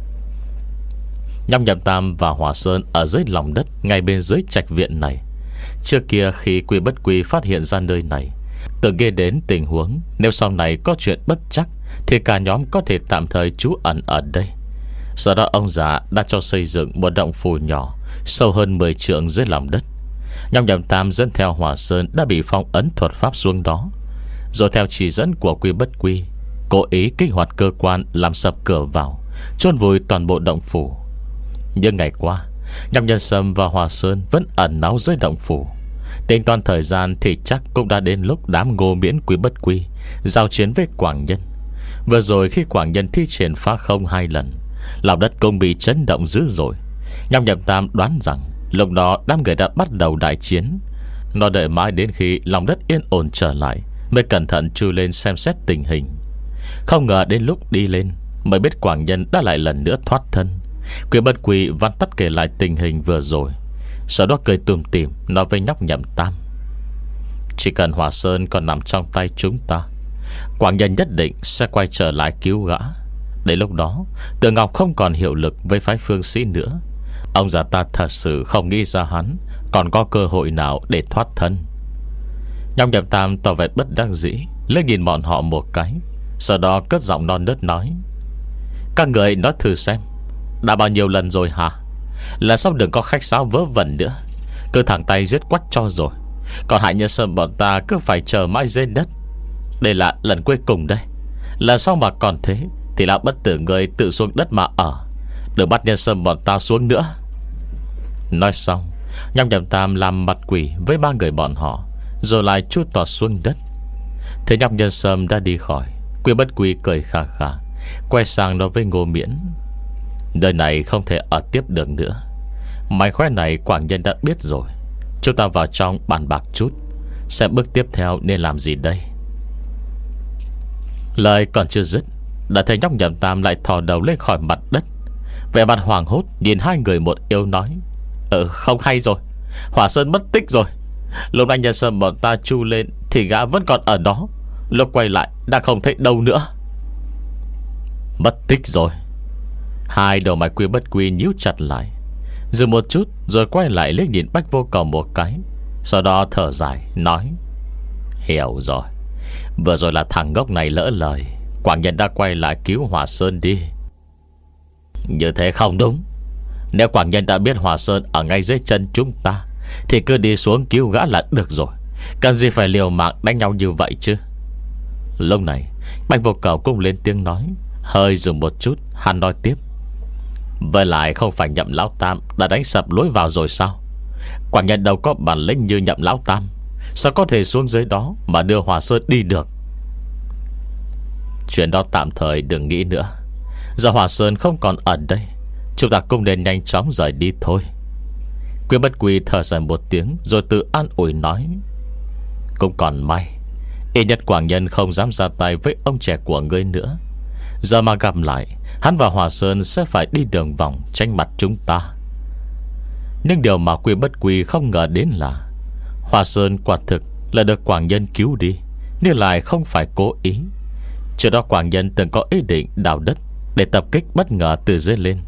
Nhóc Nhậm Tam và Hòa Sơn ở dưới lòng đất ngay bên dưới trạch viện này. Trước kia khi Quy Bất Quy phát hiện ra nơi này, tự nghe đến tình huống nếu sau này có chuyện bất trắc thì cả nhóm có thể tạm thời trú ẩn ở đây. Do đó ông già đã cho xây dựng một động phủ nhỏ sâu hơn mười trượng dưới lòng đất. Nhóc Nhậm Tam dẫn theo Hòa Sơn đã bị phong ấn thuật pháp xuống đó, rồi theo chỉ dẫn của Quy Bất Quy cố ý kích hoạt cơ quan làm sập cửa vào, chôn vùi toàn bộ động phủ. Những ngày qua, nhóc Nhân Sâm và Hòa Sơn vẫn ẩn náu dưới động phủ. Tính toán thời gian thì chắc cũng đã đến lúc đám Ngô Miễn Quy Bất Quy giao chiến với Quảng Nhân. Vừa rồi khi Quảng Nhân thi triển phá không hai lần, lòng đất cũng bị chấn động dữ dội. Nhóc Nhậm Tam đoán rằng lúc đó đám người đã bắt đầu đại chiến. Nó đợi mãi đến khi lòng đất yên ổn trở lại mới cẩn thận chui lên xem xét tình hình. Không ngờ đến lúc đi lên mới biết Quảng Nhân đã lại lần nữa thoát thân. Quy Bất Quy văn tắt kể lại tình hình vừa rồi, sau đó cười tủm tỉm nói với nhóc Nhậm Tam: chỉ cần Hòa Sơn còn nằm trong tay chúng ta, Quảng Nhân nhất định sẽ quay trở lại cứu gã. Đến lúc đó Tượng Ngọc không còn hiệu lực với phái Phương Sĩ nữa. Ông già ta thật sự không nghĩ ra hắn còn có cơ hội nào để thoát thân. Nhóc Nhậm Tam tỏ vẻ bất đắc dĩ, lên nhìn bọn họ một cái, sau đó cất giọng non nớt nói: các người nói thử xem, đã bao nhiêu lần rồi hả? Lần sau đừng có khách sáo vớ vẩn nữa, cứ thẳng tay giết quách cho rồi. Còn Hải Nhân Sơn bọn ta cứ phải chờ mãi trên đất. Đây là lần cuối cùng đây. Lần sau mà còn thế thì lão bất tử người tự xuống đất mà ở, đừng bắt Nhân Sơn bọn ta xuống nữa. Nói xong, nhóc Nhậm Tam làm mặt quỷ với ba người bọn họ, rồi lại chút tọt xuống đất. Thế nhóc Nhân Sơn đã đi khỏi, Quy Bất Quy cười khà khà, quay sang nói với Ngô Miễn: nơi này không thể ở tiếp được nữa. Mày khoe này Quảng Nhân đã biết rồi. Chúng ta vào trong bàn bạc chút, xem bước tiếp theo nên làm gì đây. Lời còn chưa dứt, đã thấy nhóc Nhậm Tam lại thò đầu lên khỏi mặt đất, vẻ mặt hoảng hốt nhìn hai người một yêu nói: Ừ không hay rồi, Hỏa Sơn mất tích rồi. Lúc anh Nhân Sơn bọn ta chu lên thì gã vẫn còn ở đó, lúc quay lại đã không thấy đâu nữa. Mất tích rồi? Hai đầu mày Quy Bất Quy nhíu chặt lại, dừng một chút rồi quay lại liếc nhìn Bách Vô Cầu một cái, sau đó thở dài nói: hiểu rồi, vừa rồi là thằng ngốc này lỡ lời. Quảng Nhân đã quay lại cứu Hòa Sơn đi. Như thế không đúng. Nếu Quảng Nhân đã biết Hòa Sơn ở ngay dưới chân chúng ta thì cứ đi xuống cứu gã là được rồi, cần gì phải liều mạng đánh nhau như vậy chứ. Lúc này Bách Vô Cầu cũng lên tiếng nói, hơi dừng một chút, hắn nói tiếp: với lại không phải Nhậm Lão Tam đã đánh sập lối vào rồi sao? Quảng Nhân đâu có bản lĩnh như Nhậm Lão Tam, sao có thể xuống dưới đó mà đưa Hòa Sơn đi được? Chuyện đó tạm thời đừng nghĩ nữa. Giờ Hòa Sơn không còn ở đây, chúng ta cũng nên nhanh chóng rời đi thôi. Quy Bất Quy thở dài một tiếng rồi tự an ủi nói: cũng còn may, ít nhất Quảng Nhân không dám ra tay với ông trẻ của ngươi nữa. Giờ mà gặp lại, hắn và Hòa Sơn sẽ phải đi đường vòng tránh mặt chúng ta. Nhưng điều mà Quy Bất Quy không ngờ đến là Hòa Sơn quả thực là được Quảng Nhân cứu đi, nhưng lại không phải cố ý. Trước đó Quảng Nhân từng có ý định đào đất để tập kích bất ngờ từ dưới lên.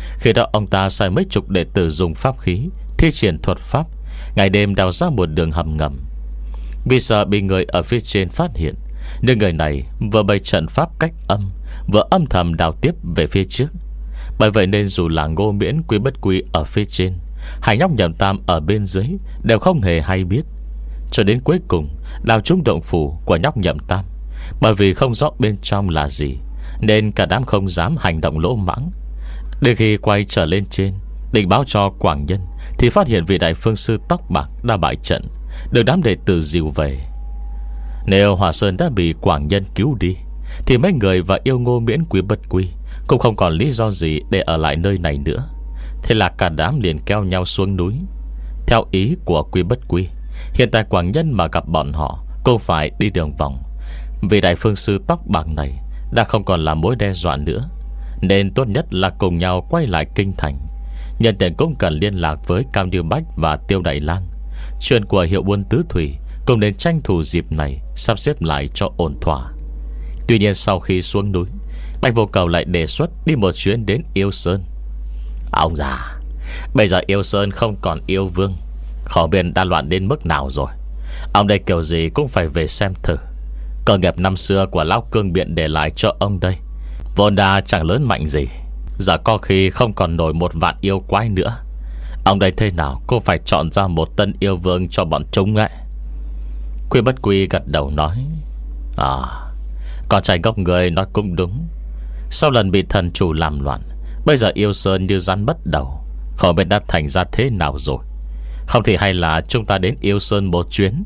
Khi đó ông ta sai mấy chục đệ tử dùng pháp khí, thi triển thuật pháp, ngày đêm đào ra một đường hầm ngầm. Vì sợ bị người ở phía trên phát hiện, nên người này vừa bày trận pháp cách âm, vừa âm thầm đào tiếp về phía trước. Bởi vậy nên dù là Ngô Miễn, Quý Bất Quy ở phía trên, hai nhóc Nhậm Tam ở bên dưới đều không hề hay biết. Cho đến cuối cùng đào trúng động phủ của nhóc Nhậm Tam. Bởi vì không rõ bên trong là gì, nên cả đám không dám hành động lỗ mãng. Đến khi quay trở lên trên định báo cho Quảng Nhân, thì phát hiện vị đại phương sư tóc bạc đã bại trận, được đám đệ tử dìu về. Nếu Hỏa Sơn đã bị Quảng Nhân cứu đi, thì mấy người và yêu Ngô Miễn, Quý Bất Quy cũng không còn lý do gì để ở lại nơi này nữa. Thế là cả đám liền kéo nhau xuống núi. Theo ý của Quý Bất Quy, hiện tại Quảng Nhân mà gặp bọn họ cũng phải đi đường vòng. Vì đại phương sư tóc bạc này đã không còn là mối đe dọa nữa, nên tốt nhất là cùng nhau quay lại kinh thành. Nhân tiện cũng cần liên lạc với Cao Như Bách và Tiêu Đại Lang. Chuyện của hiệu buôn tứ thủy cũng nên tranh thủ dịp này sắp xếp lại cho ổn thỏa. Tuy nhiên sau khi xuống núi, Bạch Vô Cầu lại đề xuất đi một chuyến đến Yêu Sơn. Ông già, bây giờ Yêu Sơn không còn yêu vương, khẩu biên đã loạn đến mức nào rồi. Ông đây kiểu gì cũng phải về xem thử. Cơ nghiệp năm xưa của Lão Cương Biện để lại cho ông đây vốn đã chẳng lớn mạnh gì, giờ có khi không còn nổi một vạn yêu quái nữa. Ông đây thế nào cũng phải chọn ra một tân yêu vương cho bọn chúng ấy. Quý Bất Quy gật đầu nói: À, con trai gốc người nói cũng đúng. Sau lần bị thần chủ làm loạn, bây giờ Yêu Sơn như rắn mất đầu, không biết đã thành ra thế nào rồi. Không thì hay là chúng ta đến Yêu Sơn một chuyến.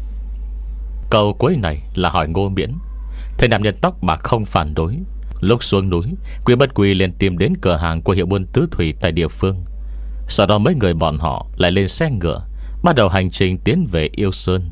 Câu cuối này là hỏi Ngô Miễn. Thầy nam nhân tóc bạc không phản đối. Lúc xuống núi, Quý Bất Quy liền tìm đến cửa hàng của hiệu buôn tứ thủy tại địa phương. Sau đó mấy người bọn họ lại lên xe ngựa, bắt đầu hành trình tiến về Yêu Sơn.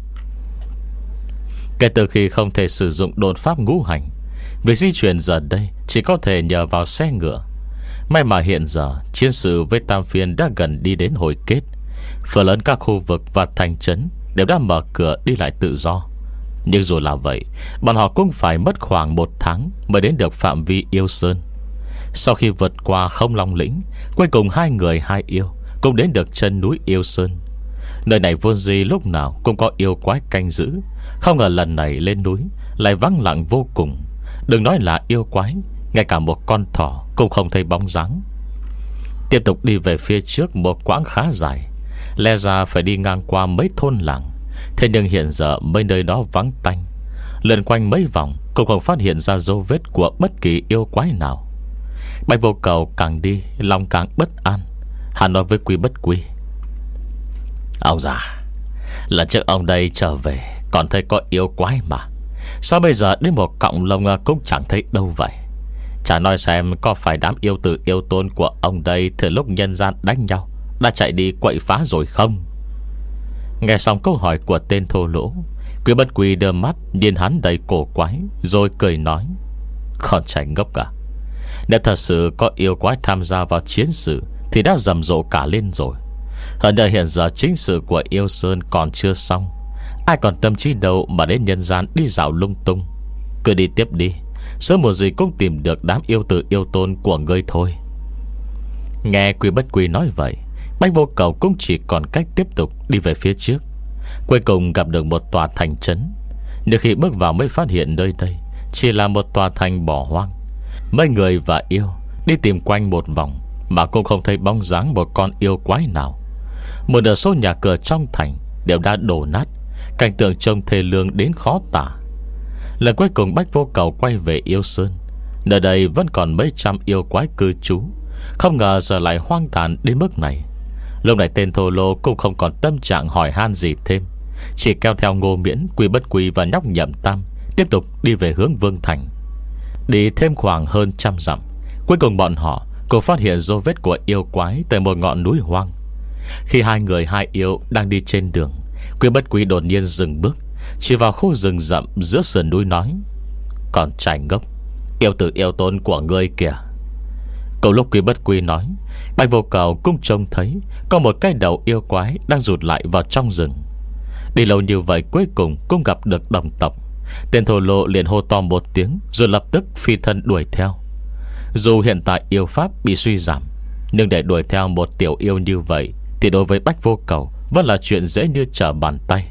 Kể từ khi không thể sử dụng độn pháp ngũ hành, việc di chuyển giờ đây chỉ có thể nhờ vào xe ngựa. May mà hiện giờ chiến sự với Tam Phiên đã gần đi đến hồi kết. Phần lớn các khu vực và thành trấn đều đã mở cửa đi lại tự do. Nhưng dù là vậy, bọn họ cũng phải mất khoảng một tháng mới đến được phạm vi Yêu Sơn. Sau khi vượt qua Không Long Lĩnh, cuối cùng hai người hai yêu cũng đến được chân núi Yêu Sơn. Nơi này vốn dĩ lúc nào cũng có yêu quái canh giữ, không ngờ lần này lên núi lại vắng lặng vô cùng. Đừng nói là yêu quái, ngay cả một con thỏ cũng không thấy bóng dáng. Tiếp tục đi về phía trước một quãng khá dài, lẽ ra phải đi ngang qua mấy thôn làng. Thế nhưng hiện giờ mấy nơi đó vắng tanh. Lần quanh mấy vòng cũng không phát hiện ra dấu vết của bất kỳ yêu quái nào. Bạch Vô Cầu càng đi lòng càng bất an. Hắn nói với Quý Bất Quy: Ông già, lần trước ông đây trở về còn thấy có yêu quái mà, sao bây giờ đến một cọng lông cũng chẳng thấy đâu vậy? Chả nói xem có phải đám yêu tử yêu tôn của ông đây từ lúc nhân gian đánh nhau đã chạy đi quậy phá rồi không? Nghe xong câu hỏi của tên thô lỗ, Quý Bất Quy đưa mắt nhìn hắn đầy cổ quái, rồi cười nói: Con trai ngốc à, nếu thật sự có yêu quái tham gia vào chiến sự thì đã rầm rộ cả lên rồi. Hơn nữa hiện giờ chính sự của Yêu Sơn còn chưa xong, ai còn tâm trí đâu mà đến nhân gian đi dạo lung tung. Cứ đi tiếp đi, sớm một gì cũng tìm được đám yêu tử yêu tôn của ngươi thôi. Nghe Quý Bất Quy nói vậy, Bạch Vô Cầu cũng chỉ còn cách tiếp tục đi về phía trước. Cuối cùng gặp được một tòa thành trấn. Nhưng khi bước vào mới phát hiện nơi đây chỉ là một tòa thành bỏ hoang. Mấy người và yêu đi tìm quanh một vòng mà cũng không thấy bóng dáng một con yêu quái nào. Một nửa số nhà cửa trong thành đều đã đổ nát, cảnh tượng trông thê lương đến khó tả. Lần cuối cùng Bạch Vô Cầu quay về Yêu Sơn. Nơi đây vẫn còn mấy trăm yêu quái cư trú, không ngờ giờ lại hoang tàn đến mức này. Lúc này tên thô lô cũng không còn tâm trạng hỏi han gì thêm, chỉ kéo theo Ngô Miễn, Quý Bất Quy và nhóc Nhậm Tam tiếp tục đi về hướng Vương Thành. Đi thêm khoảng hơn trăm dặm, cuối cùng bọn họ cũng phát hiện dấu vết của yêu quái tại một ngọn núi hoang. Khi hai người hai yêu đang đi trên đường, Quý Bất Quy đột nhiên dừng bước, chỉ vào khu rừng rậm giữa sườn núi nói: Còn trai ngốc, yêu tử yêu tôn của ngươi kìa. Cầu lúc Quý Bất Quy nói, Bạch Vô Cầu cũng trông thấy có một cái đầu yêu quái đang rụt lại vào trong rừng. Đi lâu như vậy cuối cùng cũng gặp được đồng tộc. Tên thổ lộ liền hô to một tiếng, rồi lập tức phi thân đuổi theo. Dù hiện tại yêu pháp bị suy giảm, Nhưng để đuổi theo một tiểu yêu như vậy thì đối với Bách Vô Cầu vẫn là chuyện dễ như trở bàn tay.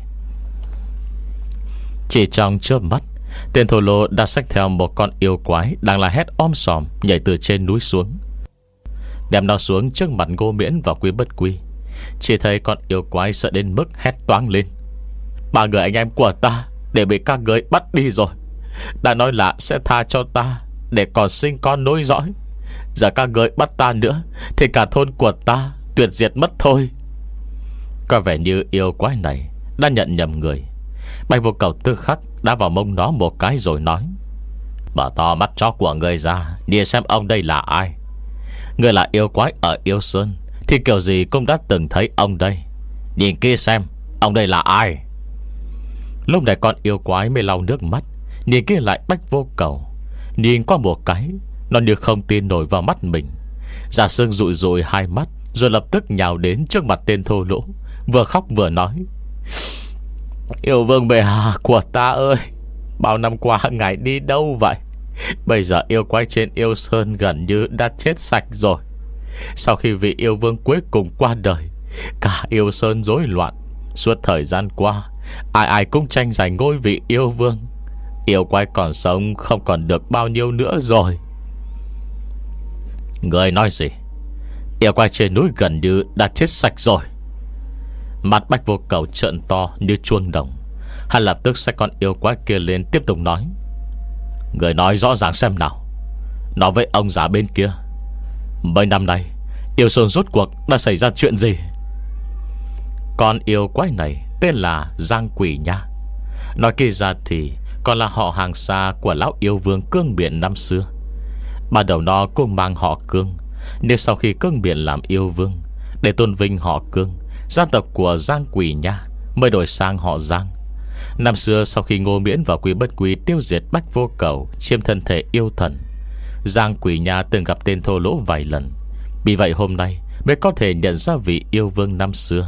Chỉ trong chớp mắt, tên thổ lô đã xách theo một con yêu quái đang la hét om sòm nhảy từ trên núi xuống, đem nó xuống trước mặt Ngô Miễn và Quý Bất Quy. Chỉ thấy con yêu quái sợ đến mức hét toáng lên: ba người anh em của ta để bị các người bắt đi rồi. Đã nói là sẽ tha cho ta để còn sinh con nối dõi. Giờ các người bắt ta nữa thì cả thôn của ta tuyệt diệt mất thôi. Có vẻ như yêu quái này đã nhận nhầm người. Bạch Vô Cầu tức khắc đã vào mông nó một cái rồi nói: mở to mắt chó của người ra, đi xem ông đây là ai. Người là yêu quái ở Yêu Sơn thì kiểu gì cũng đã từng thấy ông đây. Nhìn kia xem ông đây là ai. Lúc này con yêu quái mới lau nước mắt, nhìn kia lại Bách Vô Cầu. Nhìn qua một cái, nó như không tin nổi vào mắt mình. Giả Sương rụi rụi hai mắt, rồi lập tức nhào đến trước mặt tên thô lỗ, vừa khóc vừa nói: yêu vương bệ hạ của ta ơi, bao năm qua ngài đi đâu vậy? Bây giờ yêu quái trên Yêu Sơn gần như đã chết sạch rồi. Sau khi vị yêu vương cuối cùng qua đời, cả Yêu Sơn rối loạn. Suốt thời gian qua, ai ai cũng tranh giành ngôi vị yêu vương. Yêu quái còn sống không còn được bao nhiêu nữa rồi. Người nói gì? Yêu quái trên núi gần như đã chết sạch rồi. Mặt Bách Vô Cầu trợn to như chuông đồng. Hắn lập tức xách con yêu quái kia lên, tiếp tục nói: người nói rõ ràng xem nào. Nói với ông già bên kia, mấy năm nay Yêu Sơn rốt cuộc đã xảy ra chuyện gì? Con yêu quái này tên là Giang Quỷ Nha. Nói kia ra thì còn là họ hàng xa của lão yêu vương Cương Biển năm xưa. Ban đầu nó cũng mang họ Cương, nhưng sau khi Cương Biển làm yêu vương, để tôn vinh họ Cương, gia tộc của Giang Quỷ Nha mới đổi sang họ Giang. Năm xưa sau khi Ngô Miễn và Quý Bất Quy tiêu diệt Bách Vô Cầu, chiếm thân thể yêu thần, Giang Quỷ Nha từng gặp tên thô lỗ vài lần. Vì vậy hôm nay mới có thể nhận ra vị yêu vương năm xưa.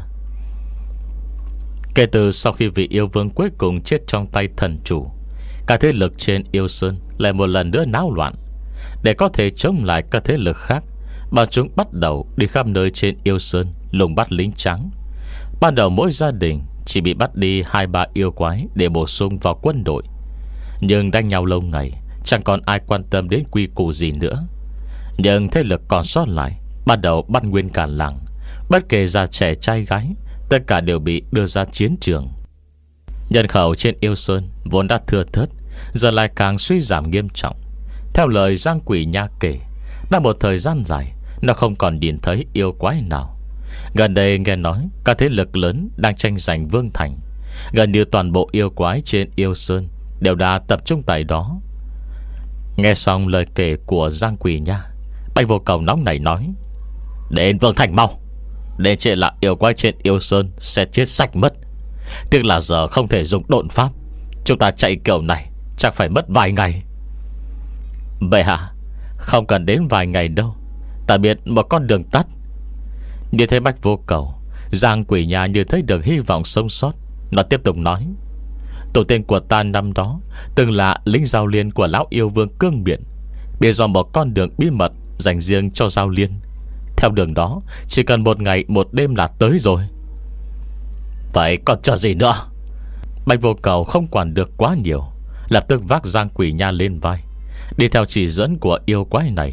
Kể từ sau khi vị yêu vương cuối cùng chết trong tay thần chủ, cả thế lực trên Yêu Sơn lại một lần nữa náo loạn. Để có thể chống lại các thế lực khác, bọn chúng bắt đầu đi khắp nơi trên Yêu Sơn lùng bắt lính trắng. Ban đầu mỗi gia đình chỉ bị bắt đi hai ba yêu quái để bổ sung vào quân đội. Nhưng đánh nhau lâu ngày, chẳng còn ai quan tâm đến quy củ gì nữa. Nhưng thế lực còn sót lại bắt đầu bắt nguyên cả làng. Bất kể già trẻ trai gái, tất cả đều bị đưa ra chiến trường. Nhân khẩu trên Yêu Sơn vốn đã thưa thớt, giờ lại càng suy giảm nghiêm trọng. Theo lời Giang Quỷ Nha kể, đã một thời gian dài nó không còn nhìn thấy yêu quái nào. Gần đây nghe nói các thế lực lớn đang tranh giành vương thành. Gần như toàn bộ yêu quái trên Yêu Sơn đều đã tập trung tại đó. Nghe xong lời kể của Giang Quỷ Nha, Bạch Vô Cầu nóng nảy nói: đến vương thành mau. Đến trễ là yêu quái trên Yêu Sơn sẽ chết sạch mất. Tiếc là giờ không thể dùng độn pháp. Chúng ta chạy kiểu này chắc phải mất vài ngày. Bệ hạ, không cần đến vài ngày đâu, ta biết một con đường tắt. Như thế Bách Vô Cầu, Giang Quỷ Nha như thấy được hy vọng sống sót. Nó tiếp tục nói: tổ tiên của ta năm đó từng là lính giao liên của lão yêu vương Cương Biển. Bây giờ một con đường bí mật dành riêng cho giao liên. Theo đường đó chỉ cần một ngày một đêm là tới rồi. Vậy còn chờ gì nữa? Bạch Vô Cầu không quản được quá nhiều, lập tức vác Giang Quỷ Nha lên vai, đi theo chỉ dẫn của yêu quái này.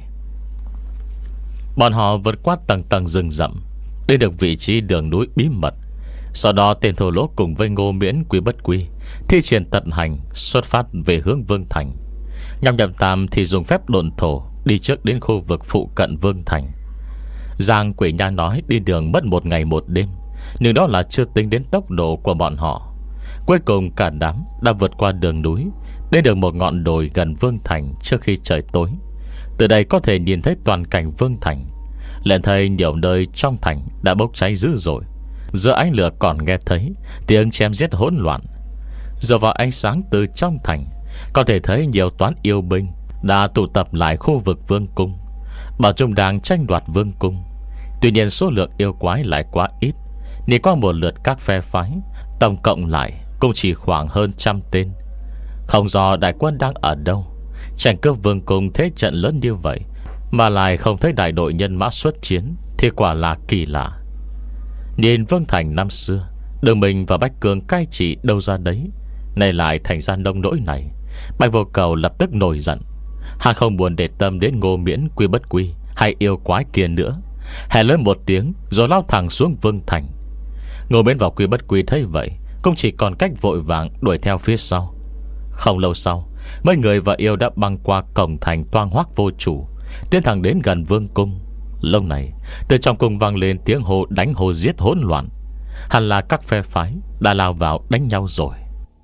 Bọn họ vượt qua tầng tầng rừng rậm, đến được vị trí đường núi bí mật. Sau đó tên thổ lỗ cùng với Ngô Miễn, Quý Bất Quy thi triển tận hành, xuất phát về hướng Vương Thành. Nhằm Nhậm Tam thì dùng phép độn thổ đi trước đến khu vực phụ cận Vương Thành. Giang Quỷ Nha nói đi đường mất một ngày một đêm, nhưng đó là chưa tính đến tốc độ của bọn họ. Cuối cùng cả đám đã vượt qua đường núi, đến được một ngọn đồi gần Vương Thành trước khi trời tối. Từ đây có thể nhìn thấy toàn cảnh Vương Thành. Liền thấy nhiều nơi trong thành đã bốc cháy dữ dội. Giữa ánh lửa còn nghe thấy tiếng chém giết hỗn loạn. Giờ vào ánh sáng từ trong thành, có thể thấy nhiều toán yêu binh đã tụ tập lại khu vực vương cung. Bảo chúng đang tranh đoạt vương cung. Tuy nhiên số lượng yêu quái lại quá ít. Nhìn qua một lượt các phe phái, tổng cộng lại cũng chỉ khoảng hơn trăm tên. Không rõ đại quân đang ở đâu. Tranh cướp vương cung thế trận lớn như vậy mà lại không thấy đại đội nhân mã xuất chiến thì quả là kỳ lạ. Nhìn Vương Thành năm xưa, Đường Minh và Bách Cương cai trị đâu ra đấy, nay lại thành ra nông nỗi này. Bạch Vô Cầu lập tức nổi giận. Hắn không buồn để tâm đến Ngô Miễn, Quy Bất Quy hay yêu quái kia nữa, hét lớn một tiếng rồi lao thẳng xuống Vương Thành. Ngô Miễn và Quy Bất Quy thấy vậy cũng chỉ còn cách vội vàng đuổi theo phía sau. Không lâu sau, mấy người và yêu đã băng qua cổng thành toang hoác vô chủ, tiến thẳng đến gần vương cung. Lúc này, từ trong cung vang lên tiếng hô đánh hô giết hỗn loạn. Hẳn là các phe phái đã lao vào đánh nhau rồi.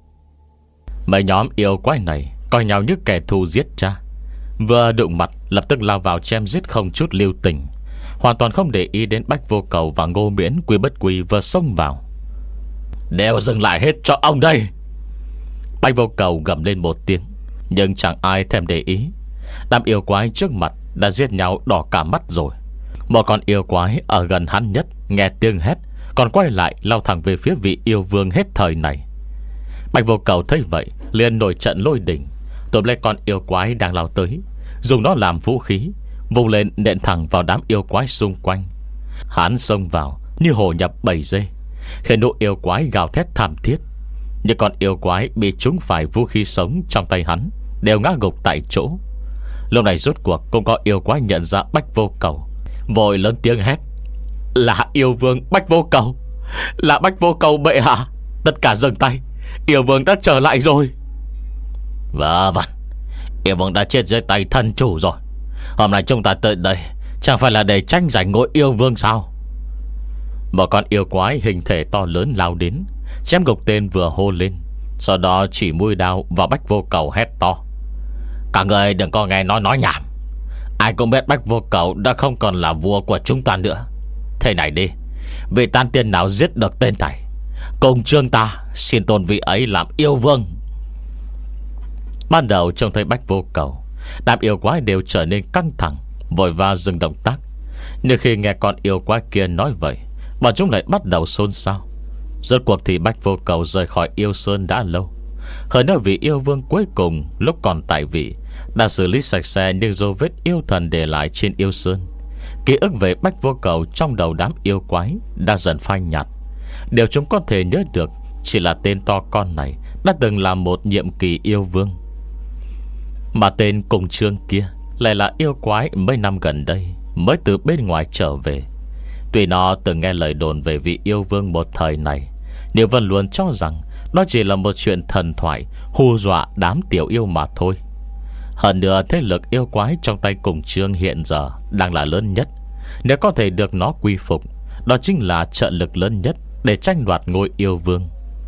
Mấy nhóm yêu quái này coi nhau như kẻ thù giết cha, vừa đụng mặt lập tức lao vào chém giết không chút lưu tình, hoàn toàn không để ý đến Bách Vô Cầu và Ngô Miễn, Quy Bất Quy vừa xông vào. Đều dừng lại hết cho ông đây! Bách Vô Cầu gầm lên một tiếng, nhưng chẳng ai thèm để ý. Đám yêu quái trước mặt đã giết nhau đỏ cả mắt rồi. Một con yêu quái ở gần hắn nhất nghe tiếng hét, còn quay lại lao thẳng về phía vị yêu vương hết thời này. Bạch Vô Cầu thấy vậy liền nổi trận lôi đình, tóm lấy con yêu quái đang lao tới, dùng nó làm vũ khí, vung lên nện thẳng vào đám yêu quái xung quanh. Hắn xông vào như hổ nhập bầy dê, khiến lũ yêu quái gào thét thảm thiết. Những con yêu quái bị trúng phải vũ khí sống trong tay hắn đều ngã gục tại chỗ. Lúc này rốt cuộc cũng có yêu quái nhận ra Bách Vô Cầu, vội lớn tiếng hét: Là yêu vương Bách Vô Cầu! Là Bách Vô Cầu bệ hạ! Tất cả dừng tay, yêu vương đã trở lại rồi. Vâng vâng, yêu vương đã chết dưới tay thân chủ rồi. Hôm nay chúng ta tới đây chẳng phải là để tranh giành ngôi yêu vương sao? Một con yêu quái hình thể to lớn lao đến, chém gục tên vừa hô lên, sau đó chỉ mũi đao vào Bách Vô Cầu hét to: Cả người đừng có nghe nói nói nhảm. Ai cũng biết Bách Vô Cầu đã không còn là vua của chúng ta nữa. Thế này đi, vị tan tiên nào giết được tên này, cùng trương ta xin tôn vị ấy làm yêu vương. Ban đầu trông thấy Bách Vô Cầu, đám yêu quái đều trở nên căng thẳng, vội va dừng động tác. Nhưng khi nghe con yêu quái kia nói vậy, bọn chúng lại bắt đầu xôn xao. Rốt cuộc thì Bách Vô Cầu rời khỏi yêu sơn đã lâu. Hơn nữa vị yêu vương cuối cùng lúc còn tại vị đã xử lý sạch sẽ những dấu vết yêu thần để lại trên yêu sơn. Ký ức về Bách Vô Cầu trong đầu đám yêu quái đã dần phai nhạt. Điều chúng có thể nhớ được chỉ là tên to con này đã từng là một nhiệm kỳ yêu vương, mà tên cùng trương kia lại là yêu quái mấy năm gần đây mới từ bên ngoài trở về. Tuy nó từng nghe lời đồn về vị yêu vương một thời này, nhưng vẫn luôn cho rằng đó chỉ là một chuyện thần thoại hù dọa đám tiểu yêu mà thôi. Hơn nữa thế lực yêu quái trong tay cùng trương hiện giờ đang là lớn nhất. Nếu có thể được nó quy phục, đó chính là trợ lực lớn nhất để tranh đoạt ngôi yêu vương.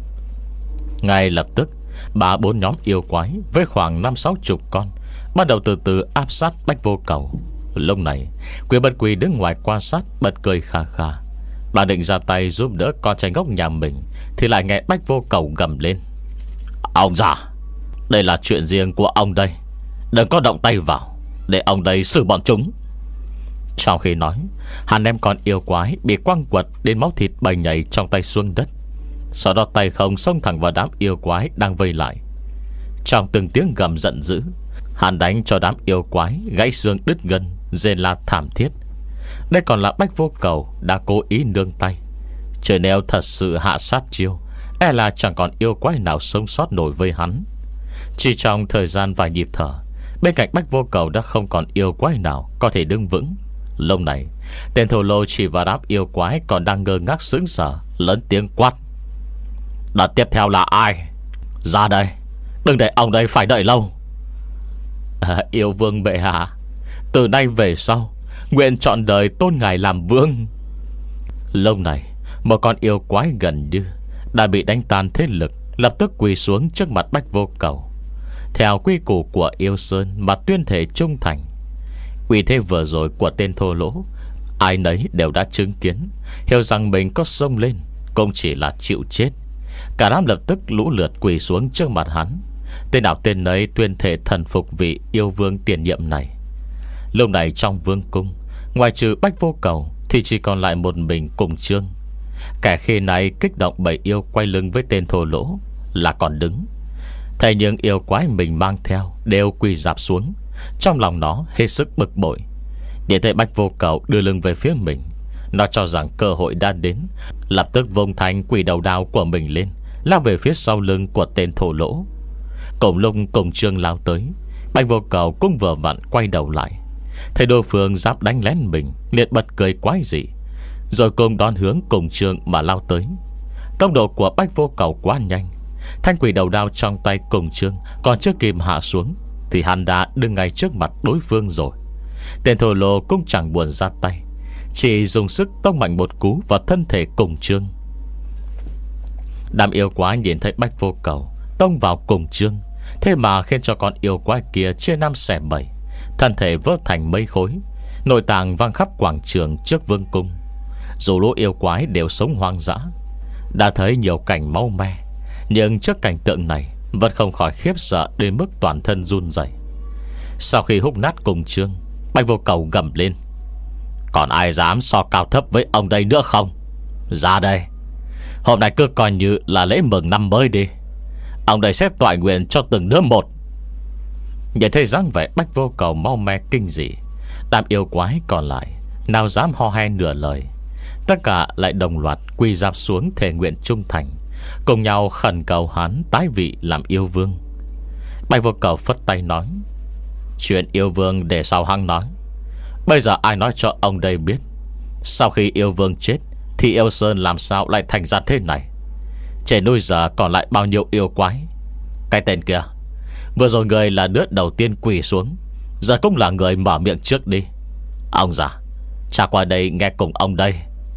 Ngay lập tức, ba bốn nhóm yêu quái với khoảng năm sáu chục con bắt đầu từ từ áp sát Bách Vô Cầu. Lúc này Quy Bất Quy đứng ngoài quan sát, bật cười khà khà. Bà định ra tay giúp đỡ con trai ngốc nhà mình, thì lại nghe Bách Vô Cầu gầm lên: Ông già, đây là chuyện riêng của ông đây, đừng có động tay vào, để ông đây xử bọn chúng. Trong khi nói, hắn đem con yêu quái bị quăng quật đến máu thịt bầy nhảy trong tay xuống đất, sau đó tay không xông thẳng vào đám yêu quái đang vây lại. Trong từng tiếng gầm giận dữ, hắn đánh cho đám yêu quái gãy xương đứt gân, rên la thảm thiết. Đây còn là Bách Vô Cầu đã cố ý nương tay. Trời, nếu thật sự hạ sát chiêu, e là chẳng còn yêu quái nào sống sót nổi với hắn. Chỉ trong thời gian vài nhịp thở, bên cạnh Bách Vô Cầu đã không còn yêu quái nào có thể đứng vững. Lúc này, tên thổ lô chỉ vào đám yêu quái còn đang ngơ ngác sững sờ, lớn tiếng quát: Đợt tiếp theo là ai? Ra đây, đừng để ông đây phải đợi lâu. À, yêu vương bệ hạ, từ nay về sau nguyện trọn đời tôn ngài làm vương. Lúc này, một con yêu quái gần như đã bị đánh tan thế lực, lập tức quỳ xuống trước mặt Bách Vô Cầu, theo quy củ của yêu sơn mà tuyên thể trung thành. Uy thế vừa rồi của tên thô lỗ, ai nấy đều đã chứng kiến, hiểu rằng mình có xông lên cũng chỉ là chịu chết. Cả đám lập tức lũ lượt quỳ xuống trước mặt hắn. Tên nào tên nấy tuyên thể thần phục vị yêu vương tiền nhiệm này. Lúc này trong vương cung, ngoài trừ Bách Vô Cầu thì chỉ còn lại một mình cùng trương. Kẻ khi này kích động bầy yêu quay lưng với tên thô lỗ là còn đứng. Thấy những yêu quái mình mang theo đều quỳ rạp xuống, trong lòng nó hết sức bực bội. Nhìn thấy Bách Vô Cầu đưa lưng về phía mình, nó cho rằng cơ hội đã đến, lập tức vung thanh quỷ đầu đao của mình lên, lao về phía sau lưng của tên thổ lỗ. Cùng lúc cùng Trương lao tới, Bách Vô Cầu cũng vừa vặn quay đầu lại, thấy đối phương dám đánh lén mình, liền bật cười quái dị, rồi cùng đón hướng cùng Trương mà lao tới. Tốc độ của Bách Vô Cầu quá nhanh, thanh quỷ đầu đao trong tay cùng Trương còn chưa kịp hạ xuống thì hắn đã đứng ngay trước mặt đối phương rồi. Tên thổ lỗ cũng chẳng buồn ra tay, chỉ dùng sức tông mạnh một cú vào thân thể cùng Trương. Đám yêu quái nhìn thấy Bách Vô Cầu tông vào cùng Trương, thế mà khiến cho con yêu quái kia chia năm xẻ bảy, thân thể vỡ thành mấy khối, nội tạng văng khắp quảng trường trước vương cung. Dù lũ yêu quái đều sống hoang dã, đã thấy nhiều cảnh máu me, nhưng trước cảnh tượng này vẫn không khỏi khiếp sợ đến mức toàn thân run rẩy. Sau khi húc nát cùng Trương, Bách Vô Cầu gầm lên: còn ai dám so cao thấp với ông đây nữa không? Ra đây, hôm nay cứ coi như là lễ mừng năm mới đi. Ông đây sẽ toại nguyện cho từng đứa một. Nhìn thấy dáng vẻ Bách Vô Cầu mau me kinh dị, đám yêu quái còn lại nào dám ho he nửa lời, tất cả lại đồng loạt quỳ rạp xuống thề nguyện trung thành, cùng nhau khẩn cầu hắn tái vị làm yêu vương. Bách Vô Cầu phất tay nói: chuyện yêu vương để sau hăng nói. Bây giờ ai nói cho ông đây biết, sau khi yêu vương chết thì yêu sơn làm sao lại thành ra thế này? Trên núi giờ còn lại bao nhiêu yêu quái? Cái tên kia, vừa rồi người là đứa đầu tiên quỳ xuống, giờ cũng là người mở miệng trước đi. Ông già, cha qua đây nghe cùng ông đây.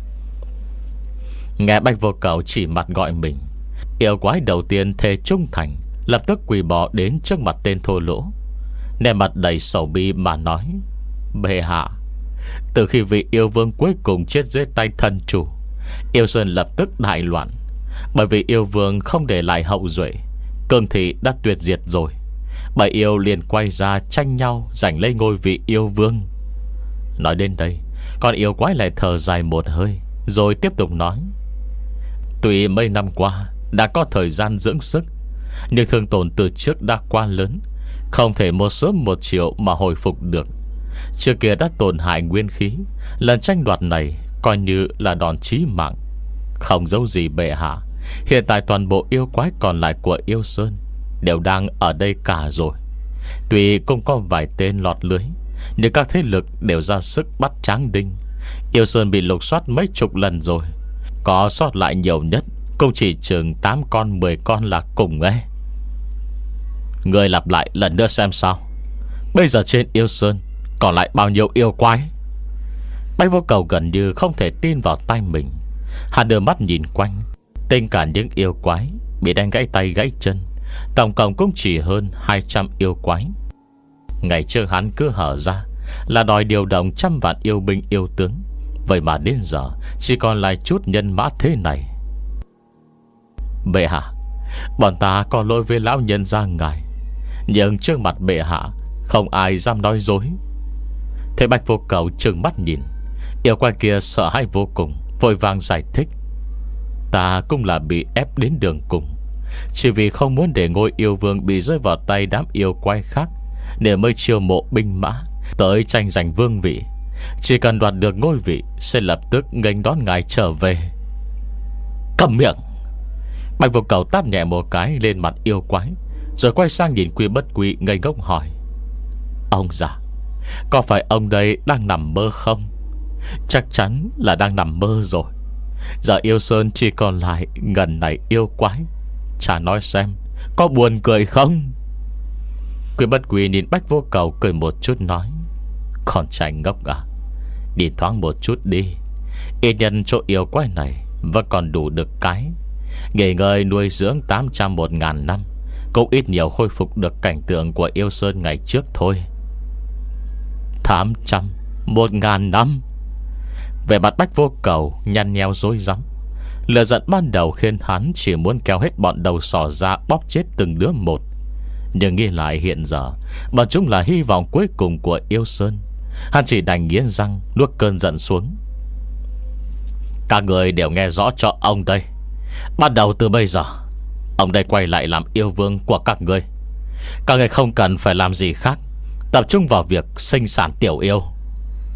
Nghe Bách Vô Cầu chỉ mặt gọi mình, yêu quái đầu tiên thề trung thành lập tức quỳ bò đến trước mặt tên thô lỗ, nét mặt đầy sầu bi mà nói: bệ hạ, từ khi vị yêu vương cuối cùng chết dưới tay thân chủ, yêu sơn lập tức đại loạn. Bởi vì yêu vương không để lại hậu duệ, cương thị đã tuyệt diệt rồi. Bảy yêu liền quay ra tranh nhau giành lấy ngôi vị yêu vương. Nói đến đây, con yêu quái lại thở dài một hơi, rồi tiếp tục nói: tuy mấy năm qua đã có thời gian dưỡng sức, nhưng thương tổn từ trước đã quá lớn, không thể một sớm một chiều mà hồi phục được. Trước kia đã tổn hại nguyên khí, lần tranh đoạt này coi như là đòn chí mạng. Không giấu gì bệ hạ, hiện tại toàn bộ yêu quái còn lại của yêu sơn đều đang ở đây cả rồi. Tuy cũng có vài tên lọt lưới, nhưng các thế lực đều ra sức bắt Tráng Đinh. Yêu sơn bị lục soát mấy chục lần rồi, có sót lại nhiều nhất cũng chỉ chừng tám con mười con là cùng ấy. Người lặp lại lần nữa xem sao. Bây giờ trên yêu sơn còn lại bao nhiêu yêu quái? Bách Vô Cầu gần như không thể tin vào tai mình. Hắn đưa mắt nhìn quanh, tính cả những yêu quái bị đánh gãy tay gãy chân, tổng cộng cũng chỉ hơn hai trăm yêu quái. Ngày trước hắn cứ hở ra là đòi điều động trăm vạn yêu binh yêu tướng, vậy mà đến giờ chỉ còn lại chút nhân mã thế này. Bệ hạ, bọn ta có lỗi với lão nhân gia ngài, nhưng trước mặt bệ hạ không ai dám nói dối. Thế Bách Vô Cầu trừng mắt nhìn, yêu quái kia sợ hãi vô cùng, vội vàng giải thích: ta cũng là bị ép đến đường cùng, chỉ vì không muốn để ngôi yêu vương bị rơi vào tay đám yêu quái khác, để mới chiêu mộ binh mã tới tranh giành vương vị. Chỉ cần đoạt được ngôi vị sẽ lập tức nghênh đón ngài trở về. Câm miệng! Bạch Vô Cầu tát nhẹ một cái lên mặt yêu quái, rồi quay sang nhìn Quy Bất Quy ngây ngốc hỏi: ông già, có phải ông đây đang nằm mơ không? Chắc chắn là đang nằm mơ rồi. Giờ yêu sơn chỉ còn lại ngần này yêu quái, chả nói xem có buồn cười không? Quy Bất Quy nhìn Bách Vô Cầu cười một chút nói: con trai ngốc à, đi thoáng một chút đi. Ít nhân chỗ yêu quái này vẫn còn đủ được cái nghỉ ngơi nuôi dưỡng tám trăm một ngàn năm, cũng ít nhiều khôi phục được cảnh tượng của yêu sơn ngày trước thôi. Tám trăm một ngàn năm? Về mặt Bách Vô Cầu nhăn nheo rối rắm. Lửa giận ban đầu khiến hắn chỉ muốn kéo hết bọn đầu sỏ ra bóp chết từng đứa một, nhưng nghĩ lại hiện giờ bọn chúng là hy vọng cuối cùng của yêu sơn, hắn chỉ đành nghiến răng nuốt cơn giận xuống. Các người đều nghe rõ cho ông đây. Bắt đầu từ bây giờ, ông đây quay lại làm yêu vương của các người. Các người không cần phải làm gì khác, tập trung vào việc sinh sản tiểu yêu.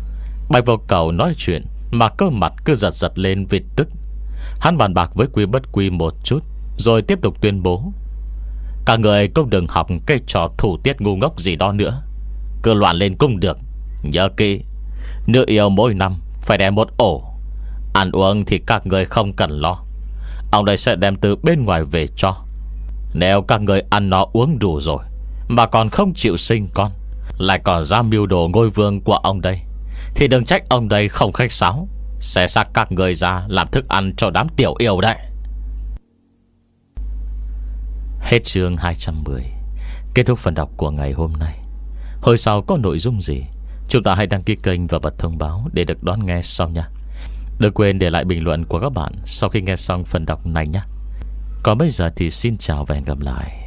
Bạch Vô Cầu nói chuyện mà cơ mặt cứ giật giật lên vì tức. Hắn bàn bạc với Quý Bất Quy một chút, rồi tiếp tục tuyên bố: các người cũng đừng học cái trò thủ tiết ngu ngốc gì đó nữa. Cứ loạn lên cũng được. Nhớ kỹ, nữ yêu mỗi năm phải đem một ổ. Ăn uống thì các người không cần lo, ông đây sẽ đem từ bên ngoài về cho. Nếu các người ăn nó uống đủ rồi mà còn không chịu sinh con, lại còn ra mưu đồ ngôi vương của ông đây, thì đừng trách ông đây không khách sáo, sẽ xác các người ra làm thức ăn cho đám tiểu yêu đấy. Hết chương hai trăm mười. Kết thúc phần đọc của ngày hôm nay. Hồi sau có nội dung gì, chúng ta hãy đăng ký kênh và bật thông báo để được đón nghe sau nha. Đừng quên để lại bình luận của các bạn sau khi nghe xong phần đọc này nhé. Còn bây giờ thì xin chào và hẹn gặp lại.